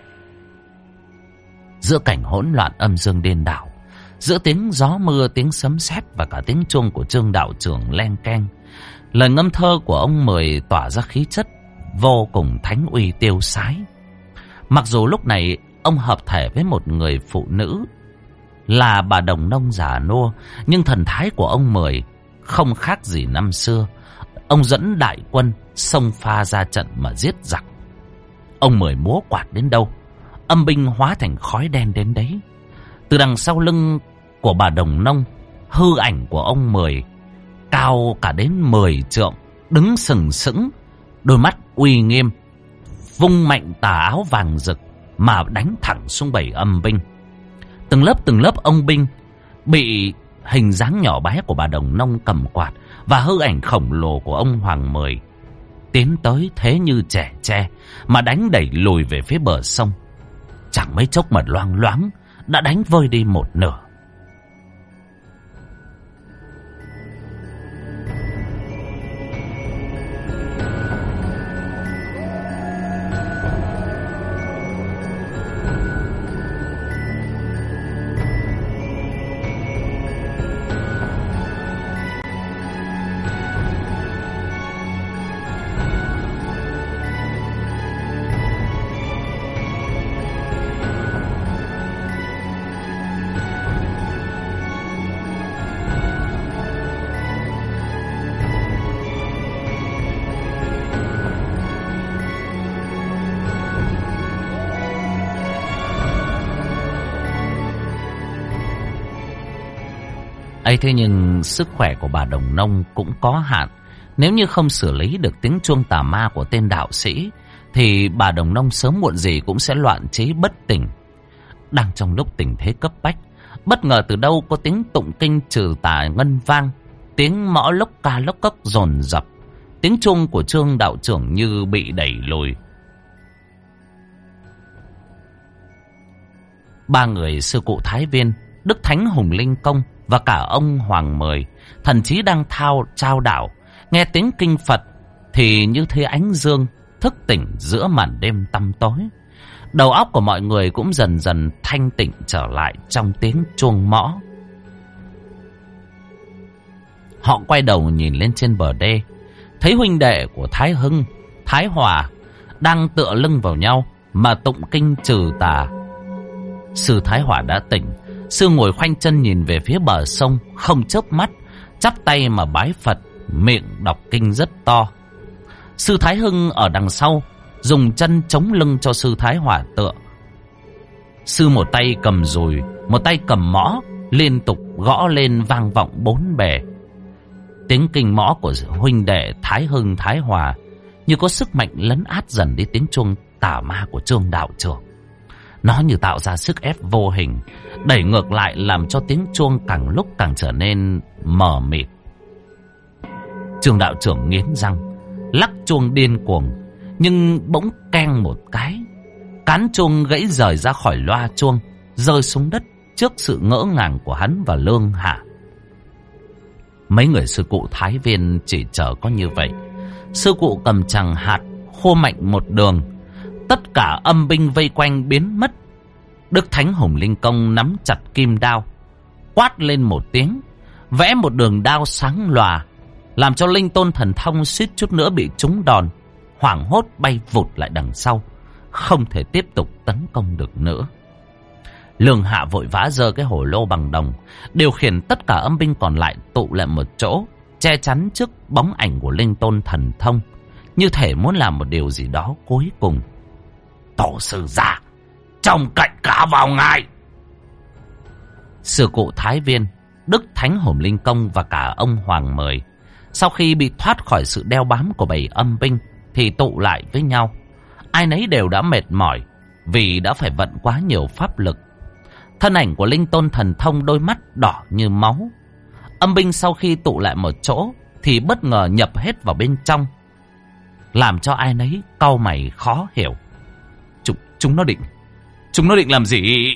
Giữa cảnh hỗn loạn âm dương điên đảo, giữa tiếng gió mưa, tiếng sấm sét và cả tiếng chuông của Trương đạo trưởng len keng, lời ngâm thơ của ông Mười tỏa ra khí chất vô cùng thánh uy tiêu sái. Mặc dù lúc này ông hợp thể với một người phụ nữ là bà Đồng Nông già nua, nhưng thần thái của ông Mười không khác gì năm xưa. Ông dẫn đại quân xông pha ra trận mà giết giặc. Ông Mười múa quạt đến đâu, âm binh hóa thành khói đen đến đấy. Từ đằng sau lưng của bà Đồng Nông, hư ảnh của ông Mười cao cả đến mười trượng, đứng sừng sững, đôi mắt uy nghiêm, vung mạnh tà áo vàng rực mà đánh thẳng xuống bầy âm binh. Từng lớp từng lớp ông binh bị hình dáng nhỏ bé của bà Đồng Nông cầm quạt và hư ảnh khổng lồ của ông Hoàng Mười tiến tới thế như trẻ tre mà đánh đẩy lùi về phía bờ sông. Chẳng mấy chốc mà loang loáng đã đánh vơi đi một nửa. ấy thế nhưng sức khỏe của bà Đồng Nông cũng có hạn. Nếu như không xử lý được tiếng chuông tà ma của tên đạo sĩ, thì bà Đồng Nông sớm muộn gì cũng sẽ loạn trí bất tỉnh. Đang trong lúc tình thế cấp bách, bất ngờ từ đâu có tiếng tụng kinh trừ tà ngân vang, tiếng mõ lốc ca lốc cốc dồn dập, tiếng chuông của Trương đạo trưởng như bị đẩy lùi. Ba người sư cụ Thái Viên, Đức Thánh Hùng Linh Công và cả ông Hoàng Mười, thần chí đang thao trao đảo, nghe tiếng kinh Phật thì như thấy ánh dương thức tỉnh giữa màn đêm tăm tối. Đầu óc của mọi người cũng dần dần thanh tịnh trở lại trong tiếng chuông mõ. Họ quay đầu nhìn lên trên bờ đê, thấy huynh đệ của Thái Hưng, Thái Hòa đang tựa lưng vào nhau mà tụng kinh trừ tà. Sư Thái Hòa đã tỉnh. Sư ngồi khoanh chân nhìn về phía bờ sông, không chớp mắt, chắp tay mà bái Phật, miệng đọc kinh rất to. Sư Thái Hưng ở đằng sau, dùng chân chống lưng cho sư Thái Hòa tựa. Sư một tay cầm dùi, một tay cầm mõ, liên tục gõ lên vang vọng bốn bề. Tiếng kinh mõ của huynh đệ Thái Hưng, Thái Hòa như có sức mạnh lấn át dần đi tiếng chuông tà ma của Trương đạo trưởng. Nó như tạo ra sức ép vô hình, đẩy ngược lại làm cho tiếng chuông càng lúc càng trở nên mờ mịt. Trương đạo trưởng nghiến răng, lắc chuông điên cuồng, nhưng bỗng keng một cái, cán chuông gãy rời ra khỏi loa chuông, rơi xuống đất trước sự ngỡ ngàng của hắn và Lương Hạ. Mấy người sư cụ Thái Viên chỉ chờ có như vậy. Sư cụ cầm chằng hạt, khô mạnh một đường, tất cả âm binh vây quanh biến mất. Đức Thánh Hùng Linh Công nắm chặt kim đao, quát lên một tiếng, vẽ một đường đao sáng lòa, làm cho Linh Tôn Thần Thông suýt chút nữa bị trúng đòn, hoảng hốt bay vụt lại đằng sau, không thể tiếp tục tấn công được nữa. Lương Hạ vội vã giơ cái hổ lô bằng đồng, điều khiển tất cả âm binh còn lại tụ lại một chỗ, che chắn trước bóng ảnh của Linh Tôn Thần Thông, như thể muốn làm một điều gì đó cuối cùng. Tổ sư già, trông cạnh cả vào ngài. Sư cụ Thái Viên, Đức Thánh Hùng Linh Công và cả ông Hoàng Mười, sau khi bị thoát khỏi sự đeo bám của bầy âm binh thì tụ lại với nhau. Ai nấy đều đã mệt mỏi vì đã phải vận quá nhiều pháp lực. Thân ảnh của Linh Tôn Thần Thông đôi mắt đỏ như máu. Âm binh sau khi tụ lại một chỗ thì bất ngờ nhập hết vào bên trong, làm cho ai nấy cau mày khó hiểu. Chúng, chúng nó định Chúng nó định làm gì?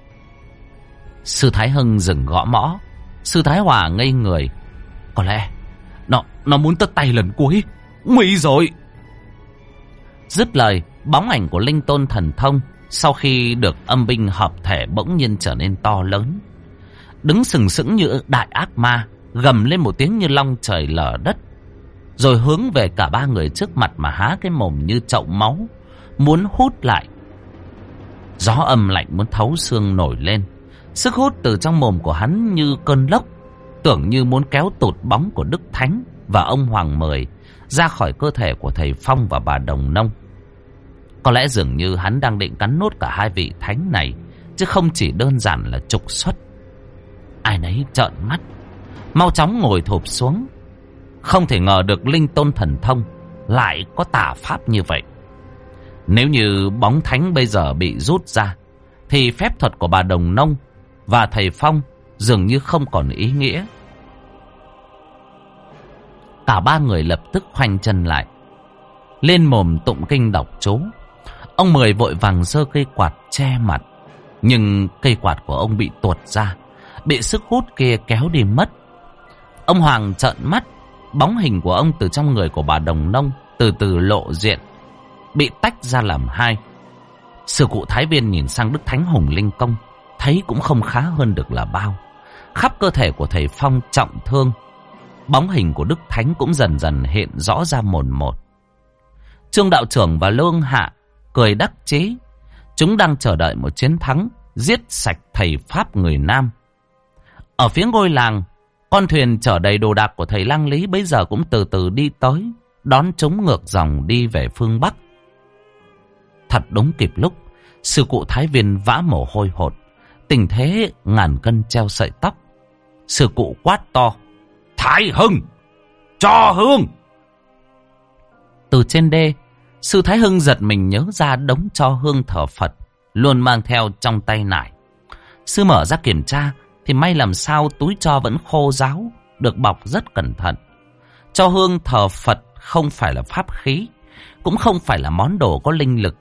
Sư Thái Hưng dừng gõ mõ. Sư Thái Hòa ngây người. Có lẽ Nó nó muốn tất tay lần cuối. Nguy rồi. Dứt lời, bóng ảnh của Linh Tôn Thần Thông sau khi được âm binh hợp thể bỗng nhiên trở nên to lớn, đứng sừng sững như đại ác ma, gầm lên một tiếng như long trời lở đất, rồi hướng về cả ba người trước mặt mà há cái mồm như chậu máu, muốn hút lại. Gió âm lạnh muốn thấu xương nổi lên, sức hút từ trong mồm của hắn như cơn lốc, tưởng như muốn kéo tụt bóng của Đức Thánh và ông Hoàng Mười ra khỏi cơ thể của thầy Phong và bà Đồng Nông. Có lẽ dường như hắn đang định cắn nốt cả hai vị thánh này, chứ không chỉ đơn giản là trục xuất. Ai nấy trợn mắt, mau chóng ngồi thụp xuống. Không thể ngờ được Linh Tôn Thần Thông lại có tà pháp như vậy. Nếu như bóng thánh bây giờ bị rút ra, thì phép thuật của bà Đồng Nông và thầy Phong dường như không còn ý nghĩa. Cả ba người lập tức khoanh chân lại, lên mồm tụng kinh đọc chú. Ông Mười vội vàng giơ cây quạt che mặt, nhưng cây quạt của ông bị tuột ra, bị sức hút kia kéo đi mất. Ông Hoàng trợn mắt, bóng hình của ông từ trong người của bà Đồng Nông từ từ lộ diện, bị tách ra làm hai. Sư cụ Thái Viên nhìn sang Đức Thánh Hùng Linh Công, thấy cũng không khá hơn được là bao. Khắp cơ thể của thầy Phong trọng thương, bóng hình của Đức Thánh cũng dần dần hiện rõ ra mồn một. Trương đạo trưởng và Lương Hạ cười đắc chí, chúng đang chờ đợi một chiến thắng giết sạch thầy Pháp người Nam. Ở phía ngôi làng, con thuyền chở đầy đồ đạc của thầy Lang Lý bấy giờ cũng từ từ đi tới, đón chúng ngược dòng đi về phương Bắc. Thật đúng kịp lúc, sư cụ Thái Viên vã mồ hôi hột, tình thế ngàn cân treo sợi tóc. Sư cụ quát to: Thái Hưng, cho hương! Từ trên đê, sư Thái Hưng giật mình nhớ ra đống tro hương thờ Phật luôn mang theo trong tay nải. Sư mở ra kiểm tra thì may làm sao túi tro vẫn khô ráo, được bọc rất cẩn thận. Tro hương thờ Phật không phải là pháp khí, cũng không phải là món đồ có linh lực,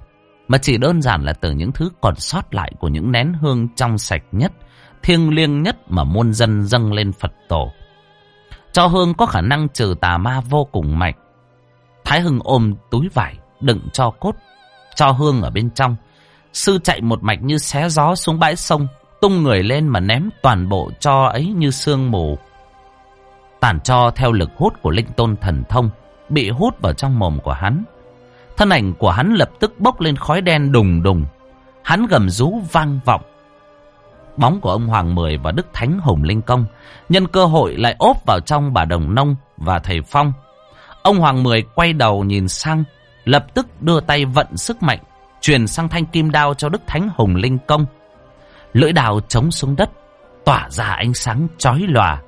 mà chỉ đơn giản là từ những thứ còn sót lại của những nén hương trong sạch nhất, thiêng liêng nhất mà muôn dân dâng lên Phật tổ. Tro hương có khả năng trừ tà ma vô cùng mạnh. Thái Hưng ôm túi vải đựng tro cốt, tro hương ở bên trong. Sư chạy một mạch như xé gió xuống bãi sông, tung người lên mà ném toàn bộ tro ấy như sương mù. Tàn tro theo lực hút của linh tôn thần thông bị hút vào trong mồm của hắn. Thân ảnh của hắn lập tức bốc lên khói đen đùng đùng. Hắn gầm rú vang vọng. Bóng của ông Hoàng Mười và Đức Thánh Hùng Linh Công nhân cơ hội lại ốp vào trong bà Đồng Nông và thầy Phong. Ông Hoàng Mười quay đầu nhìn sang, lập tức đưa tay vận sức mạnh truyền sang thanh kim đao cho Đức Thánh Hùng Linh Công. Lưỡi đao chống xuống đất, tỏa ra ánh sáng chói lòa.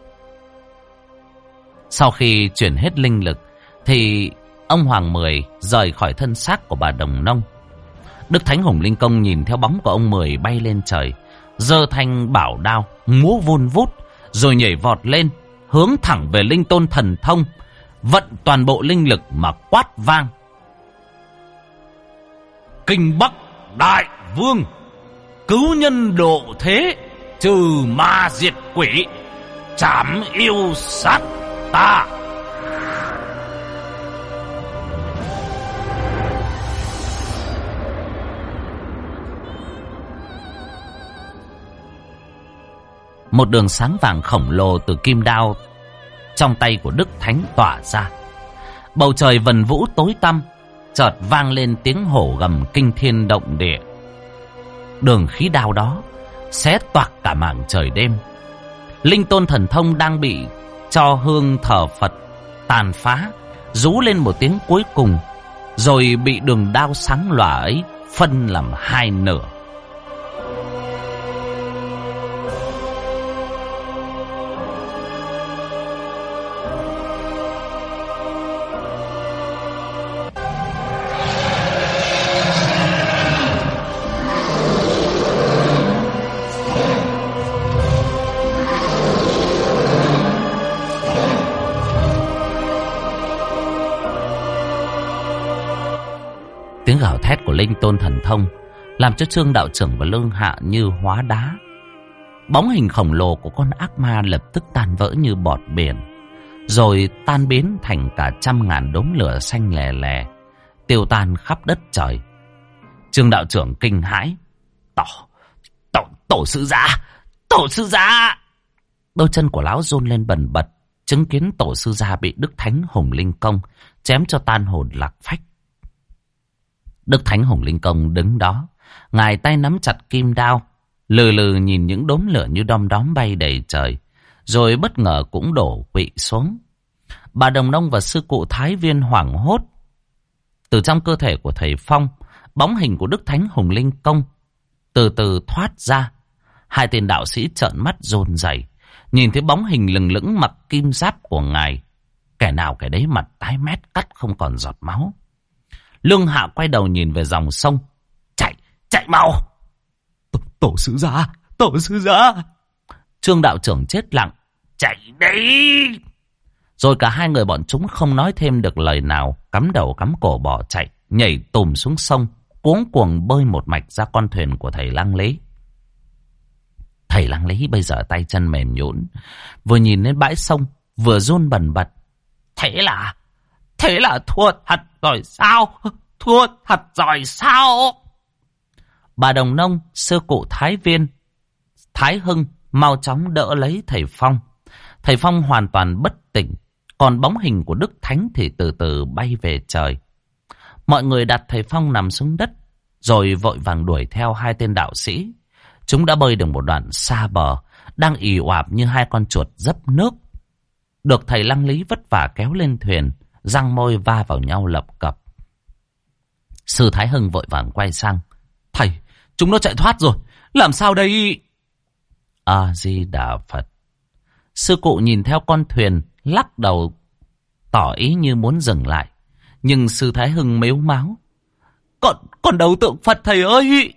Sau khi chuyển hết linh lực thì ông Hoàng Mười rời khỏi thân xác của bà Đồng Nông. Đức Thánh Hùng Linh Công nhìn theo bóng của ông Mười bay lên trời, giơ thanh bảo đao múa vun vút, rồi nhảy vọt lên hướng thẳng về linh tôn thần thông, vận toàn bộ linh lực mà quát vang: Kinh Bắc Đại Vương, cứu nhân độ thế, trừ ma diệt quỷ, trảm yêu sát ta. Một đường sáng vàng khổng lồ từ kim đao trong tay của Đức Thánh tỏa ra. Bầu trời vần vũ tối tăm, chợt vang lên tiếng hổ gầm kinh thiên động địa. Đường khí đao đó xé toạc cả mảng trời đêm. Linh tôn thần thông đang bị cho hương thờ Phật tàn phá, rú lên một tiếng cuối cùng, rồi bị đường đao sáng lòa ấy phân làm hai nửa. Tiếng gào thét của linh tôn thần thông làm cho Trương đạo trưởng và Lương Hạ như hóa đá. Bóng hình khổng lồ của con ác ma lập tức tan vỡ như bọt biển, rồi tan biến thành cả trăm ngàn đốm lửa xanh lè lè, tiêu tan khắp đất trời. Trương đạo trưởng kinh hãi: Tổ, tổ, tổ sư gia, tổ sư gia! Đôi chân của lão run lên bần bật, chứng kiến tổ sư gia bị Đức Thánh Hùng Linh Công chém cho tan hồn lạc phách. Đức Thánh Hùng Linh Công đứng đó, ngài tay nắm chặt kim đao, lừ lừ nhìn những đốm lửa như đom đóm bay đầy trời, rồi bất ngờ cũng đổ quỵ xuống. Bà Đồng Nông và sư cụ Thái Viên hoảng hốt. Từ trong cơ thể của thầy Phong, bóng hình của Đức Thánh Hùng Linh Công từ từ thoát ra. Hai tên đạo sĩ trợn mắt run rẩy, nhìn thấy bóng hình lừng lững mặc kim giáp của ngài. Kẻ nào kẻ đấy mặt tái mét, cắt không còn giọt máu. Lương Hạ quay đầu nhìn về dòng sông: Chạy, chạy mau! Tổ, tổ sư gia, tổ sư gia! Trương đạo trưởng chết lặng: Chạy đi! Rồi cả hai người bọn chúng không nói thêm được lời nào, cắm đầu cắm cổ bỏ chạy, nhảy tùm xuống sông, cuống cuồng bơi một mạch ra con thuyền của thầy Lăng Lý. Thầy Lăng Lý bây giờ tay chân mềm nhũn, vừa nhìn lên bãi sông vừa run bần bật: Thế là, thế là thua thật rồi sao? Thua thật rồi sao? Bà Đồng Nông, sư cụ Thái Viên, Thái Hưng mau chóng đỡ lấy thầy Phong. Thầy Phong hoàn toàn bất tỉnh, còn bóng hình của Đức Thánh thì từ từ bay về trời. Mọi người đặt thầy Phong nằm xuống đất, rồi vội vàng đuổi theo hai tên đạo sĩ. Chúng đã bơi được một đoạn xa bờ, đang ì oạp như hai con chuột dấp nước. Được thầy Lăng Lý vất vả kéo lên thuyền, răng môi va vào nhau lập cập. Sư Thái Hưng vội vàng quay sang: Thầy, chúng nó chạy thoát rồi, làm sao đây? A-di-đà Phật. Sư cụ nhìn theo con thuyền, lắc đầu tỏ ý như muốn dừng lại. Nhưng sư Thái Hưng mếu máo: Còn, còn đầu tượng Phật thầy ơi!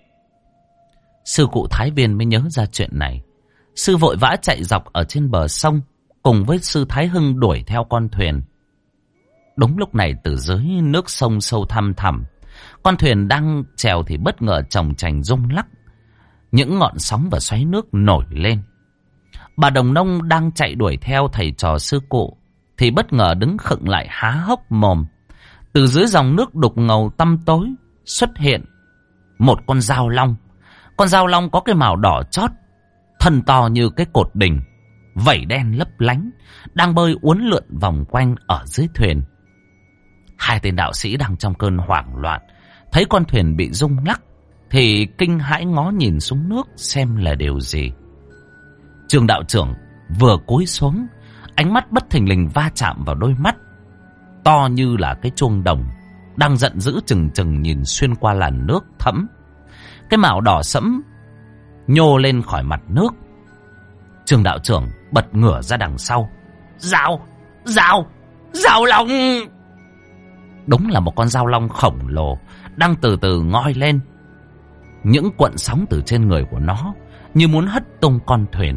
Sư cụ Thái Viên mới nhớ ra chuyện này. Sư vội vã chạy dọc ở trên bờ sông, cùng với sư Thái Hưng đuổi theo con thuyền. Đúng lúc này từ dưới nước sông sâu thăm thẳm, Con thuyền đang chèo thì bất ngờ chồng chành rung lắc. Những ngọn sóng và xoáy nước nổi lên. Bà Đồng Nông đang chạy đuổi theo thầy trò sư cụ thì bất ngờ đứng khựng lại há hốc mồm. Từ dưới dòng nước đục ngầu tăm tối xuất hiện một con dao long. Con dao long có cái màu đỏ chót, thân to như cái cột đình, vảy đen lấp lánh, đang bơi uốn lượn vòng quanh ở dưới thuyền. Hai tên đạo sĩ đang trong cơn hoảng loạn, thấy con thuyền bị rung lắc thì kinh hãi ngó nhìn xuống nước xem là điều gì. Trương đạo trưởng vừa cúi xuống, ánh mắt bất thình lình va chạm vào đôi mắt to như là cái chuông đồng, đang giận dữ chừng chừng nhìn xuyên qua làn nước thẫm. Cái màu đỏ sẫm nhô lên khỏi mặt nước. Trương đạo trưởng bật ngửa ra đằng sau. Dao, dao, dao long. Đúng là một con dao long khổng lồ đang từ từ ngoi lên. Những cuộn sóng từ trên người của nó như muốn hất tung con thuyền.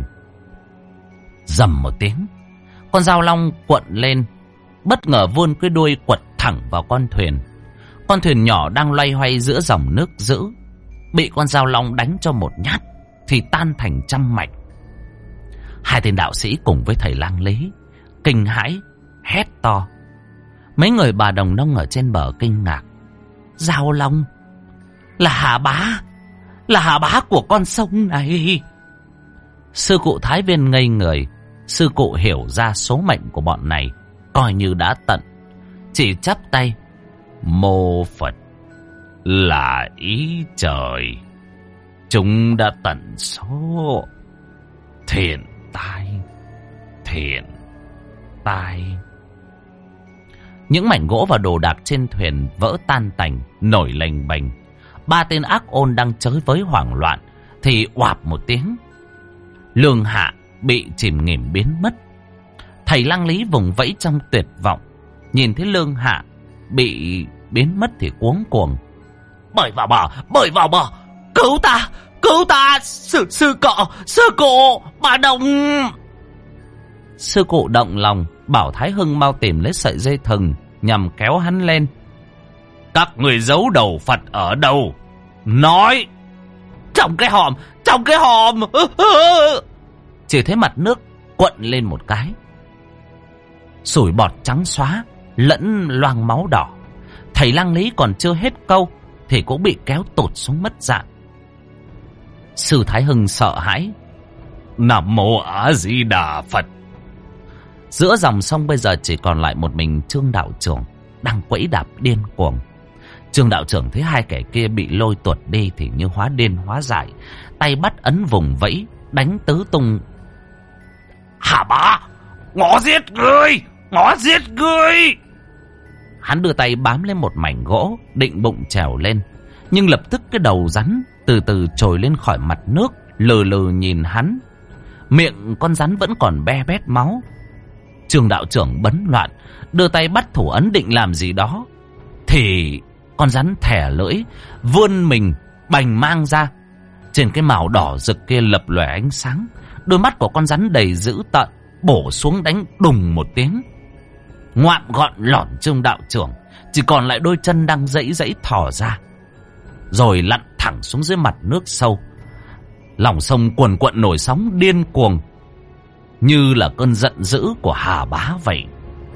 Rầm một tiếng, con dao long cuộn lên, bất ngờ vươn cái đuôi quật thẳng vào con thuyền. Con thuyền nhỏ đang loay hoay giữa dòng nước dữ, bị con dao long đánh cho một nhát thì tan thành trăm mảnh. Hai tên đạo sĩ cùng với thầy lang lý kinh hãi hét to. Mấy người bà Đồng Nông ở trên bờ kinh ngạc. Dao long là hà bá, là hà bá của con sông này. Sư cụ Thái Viên ngây người. Sư cụ hiểu ra số mệnh của bọn này coi như đã tận, chỉ chắp tay. Mô Phật, là ý trời, chúng đã tận số. Thiện tai, thiện tai. Những mảnh gỗ và đồ đạc trên thuyền vỡ tan tành, nổi lềnh bềnh. Ba tên ác ôn đang chới với hoảng loạn thì oạp một tiếng, Lương Hạ bị chìm nghỉm biến mất. Thầy lang lý vùng vẫy trong tuyệt vọng, nhìn thấy Lương Hạ bị biến mất thì cuống cuồng. Bơi vào bờ, bơi vào bờ, cứu ta, cứu ta, sư sư cọ, sư cụ, bà Đồng. Sư cụ động lòng, bảo Thái Hưng mau tìm lấy sợi dây thừng nhằm kéo hắn lên. Các người giấu đầu Phật ở đâu? Nói. Trong cái hòm, trong cái hòm. Chỉ thấy mặt nước quặn lên một cái, sủi bọt trắng xóa lẫn loang máu đỏ. Thầy lang lý còn chưa hết câu thì cũng bị kéo tụt xuống mất dạng. Sư Thái Hưng sợ hãi. Nam mô A Di Đà Phật. Giữa dòng sông bây giờ chỉ còn lại một mình Trương đạo trưởng đang quẫy đạp điên cuồng. Trương đạo trưởng thấy hai kẻ kia bị lôi tuột đi thì như hóa điên hóa dại, tay bắt ấn vùng vẫy đánh tứ tung. Hà bá, ngõ giết người, ngõ giết người. Hắn đưa tay bám lên một mảnh gỗ định bụng trèo lên, nhưng lập tức cái đầu rắn từ từ trồi lên khỏi mặt nước, lừ lừ nhìn hắn. Miệng con rắn vẫn còn be bét máu. Trương đạo trưởng bấn loạn, đưa tay bắt thủ ấn định làm gì đó thì con rắn thẻ lưỡi vươn mình bành mang ra. Trên cái màu đỏ rực kia lập lòe ánh sáng, đôi mắt của con rắn đầy dữ tợn bổ xuống đánh đùng một tiếng, ngoạm gọn lỏn Trương đạo trưởng, chỉ còn lại đôi chân đang dãy dãy thò ra, rồi lặn thẳng xuống dưới mặt nước sâu. Lòng sông cuồn cuộn nổi sóng điên cuồng, như là cơn giận dữ của Hà Bá vậy.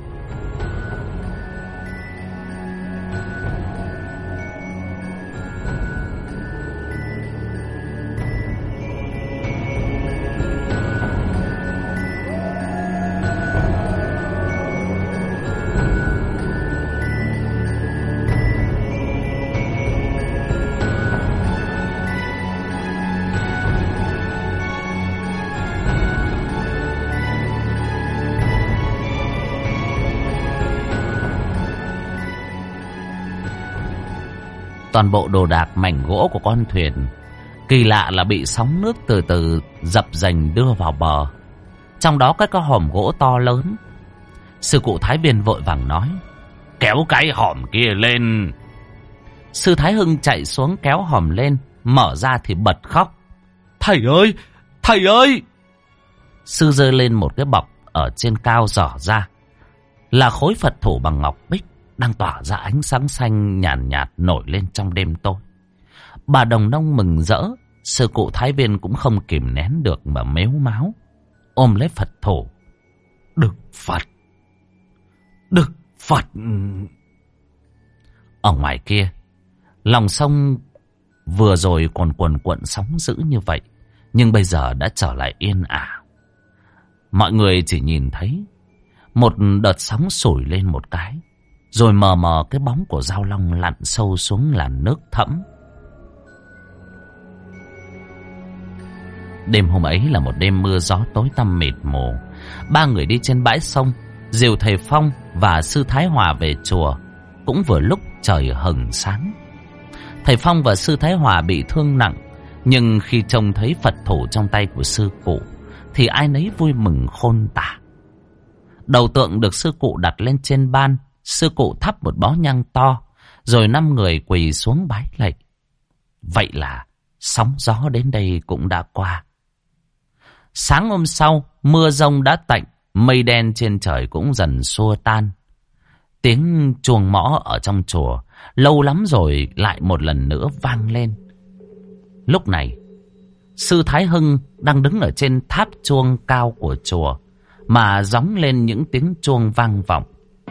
Toàn bộ đồ đạc mảnh gỗ của con thuyền kỳ lạ là bị sóng nước từ từ dập dềnh đưa vào bờ. Trong đó có cái hòm gỗ to lớn. Sư cụ Thái Viên vội vàng nói: Kéo cái hòm kia lên. Sư Thái Hưng chạy xuống kéo hòm lên, mở ra thì bật khóc. Thầy ơi, thầy ơi. Sư giơ lên một cái bọc ở trên cao dở ra, là khối Phật thủ bằng ngọc bích. đang tỏa ra ánh sáng xanh nhàn nhạt, nhạt nổi lên trong đêm tối. Bà Đồng Nông mừng rỡ, sư cụ Thái Viên cũng không kìm nén được mà mếu máo, ôm lấy Phật thủ. Đức Phật! Đức Phật! Ở ngoài kia, lòng sông vừa rồi còn quần quận sóng dữ như vậy, nhưng bây giờ đã trở lại yên ả. Mọi người chỉ nhìn thấy một đợt sóng sủi lên một cái, rồi mờ mờ cái bóng của Giao Long lặn sâu xuống làn nước thẫm. Đêm hôm ấy là một đêm mưa gió tối tăm mịt mù. Ba người đi trên bãi sông, dìu thầy Phong và sư Thái Hòa về chùa cũng vừa lúc trời hừng sáng. Thầy Phong và sư Thái Hòa bị thương nặng, nhưng khi trông thấy Phật thủ trong tay của sư cụ thì ai nấy vui mừng khôn tả. Đầu tượng được sư cụ đặt lên trên ban, sư cụ thắp một bó nhang to, rồi năm người quỳ xuống bái lạy. Vậy là sóng gió đến đây cũng đã qua. Sáng hôm sau, mưa giông đã tạnh, mây đen trên trời cũng dần xua tan. Tiếng chuông mõ ở trong chùa lâu lắm rồi lại một lần nữa vang lên. Lúc này, sư Thái Hưng đang đứng ở trên tháp chuông cao của chùa mà gióng lên những tiếng chuông vang vọng.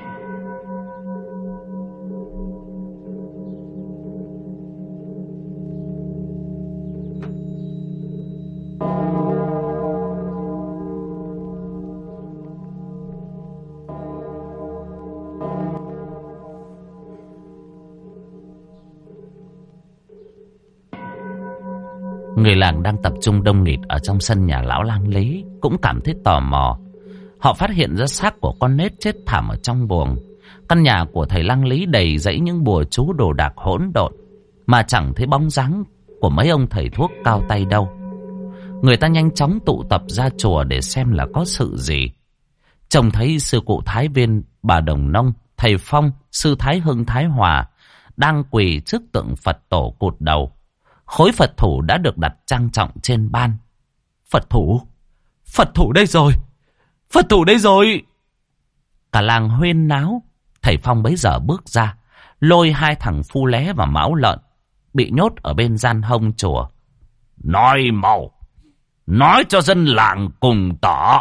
Người làng đang tập trung đông nghịt ở trong sân nhà lão lang Lý cũng cảm thấy tò mò. Họ phát hiện ra xác của con nết chết thảm ở trong buồng. Căn nhà của thầy lang Lý đầy dãy những bùa chú đồ đạc hỗn độn, mà chẳng thấy bóng dáng của mấy ông thầy thuốc cao tay đâu. Người ta nhanh chóng tụ tập ra chùa để xem là có sự gì. Trông thấy sư cụ Thái Viên, bà Đồng Nông, thầy Phong, sư Thái Hưng, Thái Hòa đang quỳ trước tượng Phật tổ cụt đầu. Khối Phật thủ đã được đặt trang trọng trên ban. Phật thủ! Phật thủ đây rồi! Phật thủ đây rồi! Cả làng huyên náo. Thầy Phong bấy giờ bước ra, lôi hai thằng Phu Lé và Mão Lợn bị nhốt ở bên gian hông chùa. Nói mau! Nói cho dân làng cùng tỏ!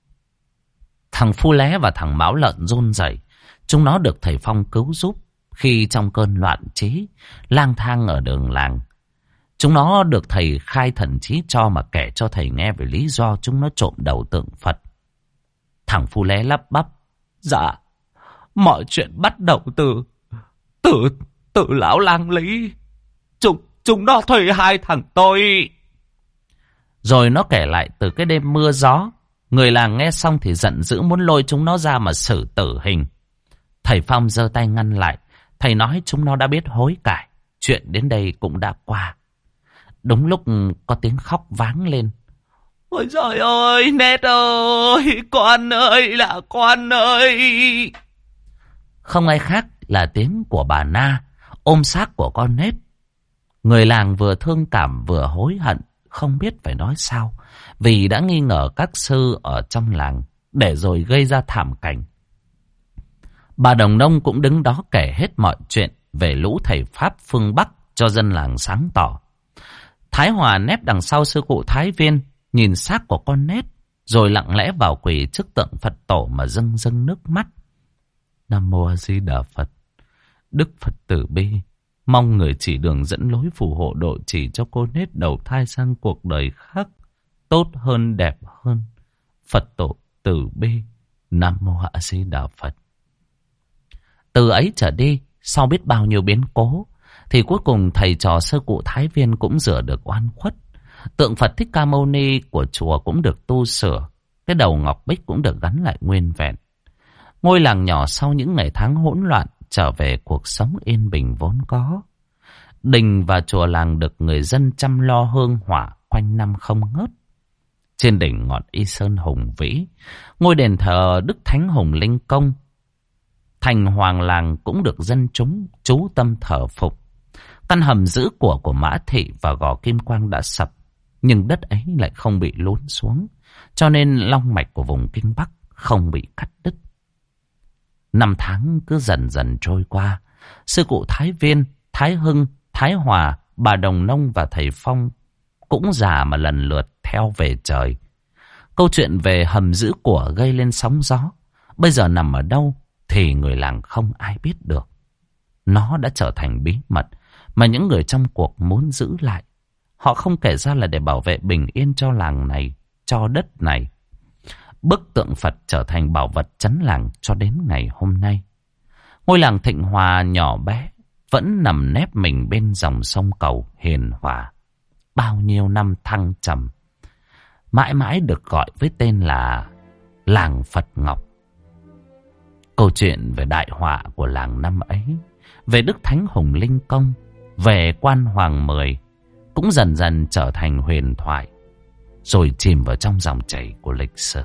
Thằng Phu Lé và thằng Mão Lợn run rẩy. Chúng nó được thầy Phong cứu giúp khi trong cơn loạn trí lang thang ở đường làng. Chúng nó được thầy khai thần trí cho mà kể cho thầy nghe về lý do chúng nó trộm đầu tượng Phật. Thằng Phu Lé lắp bắp. Dạ, mọi chuyện bắt đầu từ từ từ lão lang Lý. Chúng chúng nó thuê hai thằng tôi. Rồi nó kể lại từ cái đêm mưa gió. Người làng nghe xong thì giận dữ muốn lôi chúng nó ra mà xử tử hình. Thầy Phong giơ tay ngăn lại. Thầy nói chúng nó đã biết hối cải, chuyện đến đây cũng đã qua. Đúng lúc có tiếng khóc váng lên. Ôi trời ơi, Nét ơi, con ơi là con ơi. Không ai khác là tiếng của bà Na ôm xác của con Nét. Người làng vừa thương cảm vừa hối hận, không biết phải nói sao, vì đã nghi ngờ các sư ở trong làng để rồi gây ra thảm cảnh. Bà Đồng Nông cũng đứng đó kể hết mọi chuyện về lũ thầy Pháp phương Bắc cho dân làng sáng tỏ. Thái Hòa nép đằng sau sư cụ Thái Viên, nhìn xác của con Nét, rồi lặng lẽ vào quỳ trước tượng Phật tổ mà rưng rưng nước mắt. Nam Mô A Di Đà Phật, Đức Phật tử bi, mong người chỉ đường dẫn lối phù hộ độ chỉ cho cô Nét đầu thai sang cuộc đời khác tốt hơn, đẹp hơn. Phật tổ tử bi, Nam Mô A Di Đà Phật. Từ ấy trở đi, sau biết bao nhiêu biến cố, thì cuối cùng thầy trò sư cụ Thái Viên cũng rửa được oan khuất. Tượng Phật Thích Ca Mâu Ni của chùa cũng được tu sửa. Cái đầu ngọc bích cũng được gắn lại nguyên vẹn. Ngôi làng nhỏ sau những ngày tháng hỗn loạn trở về cuộc sống yên bình vốn có. Đình và chùa làng được người dân chăm lo hương hỏa quanh năm không ngớt. Trên đỉnh ngọn Y Sơn hùng vĩ, ngôi đền thờ Đức Thánh Hùng Linh Công, thành hoàng làng cũng được dân chúng chú tâm thờ phục. Căn hầm giữ của của Mã Thị và Gò Kim Quang đã sập, nhưng đất ấy lại không bị lún xuống, cho nên long mạch của vùng Kinh Bắc không bị cắt đứt. Năm tháng cứ dần dần trôi qua. Sư cụ Thái Viên, Thái Hưng, Thái Hòa, bà Đồng Nông và thầy Phong cũng già mà lần lượt theo về trời. Câu chuyện về hầm giữ của gây lên sóng gió. Bây giờ nằm ở đâu thì người làng không ai biết được. Nó đã trở thành bí mật mà những người trong cuộc muốn giữ lại. Họ không kể ra là để bảo vệ bình yên cho làng này, cho đất này. Bức tượng Phật trở thành bảo vật trấn làng cho đến ngày hôm nay. Ngôi làng Thịnh Hòa nhỏ bé vẫn nằm nép mình bên dòng sông Cầu hiền hòa. Bao nhiêu năm thăng trầm, mãi mãi được gọi với tên là làng Phật Ngọc. Câu chuyện về đại họa của làng năm ấy, về Đức Thánh Hùng Linh Công, về Quan Hoàng Mười cũng dần dần trở thành huyền thoại, rồi chìm vào trong dòng chảy của lịch sử.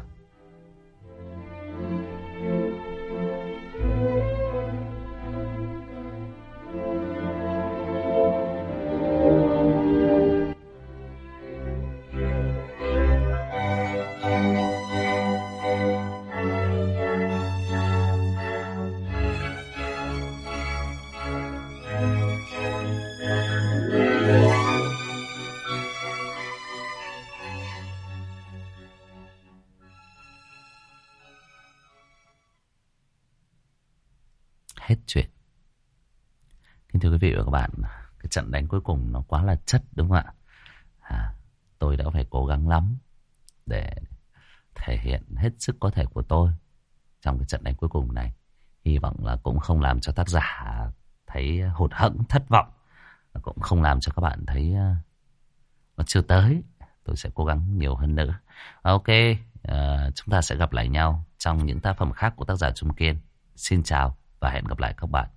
Hết chuyện. Kính thưa quý vị và các bạn, cái trận đánh cuối cùng nó quá là chất đúng không ạ? À, tôi đã phải cố gắng lắm để thể hiện hết sức có thể của tôi trong cái trận đánh cuối cùng này. Hy vọng là cũng không làm cho tác giả thấy hụt hẫng, thất vọng. Cũng không làm cho các bạn thấy uh, nó chưa tới. Tôi sẽ cố gắng nhiều hơn nữa. Ok, uh, chúng ta sẽ gặp lại nhau trong những tác phẩm khác của tác giả Trung Kiên. Xin chào và hẹn gặp lại các bạn.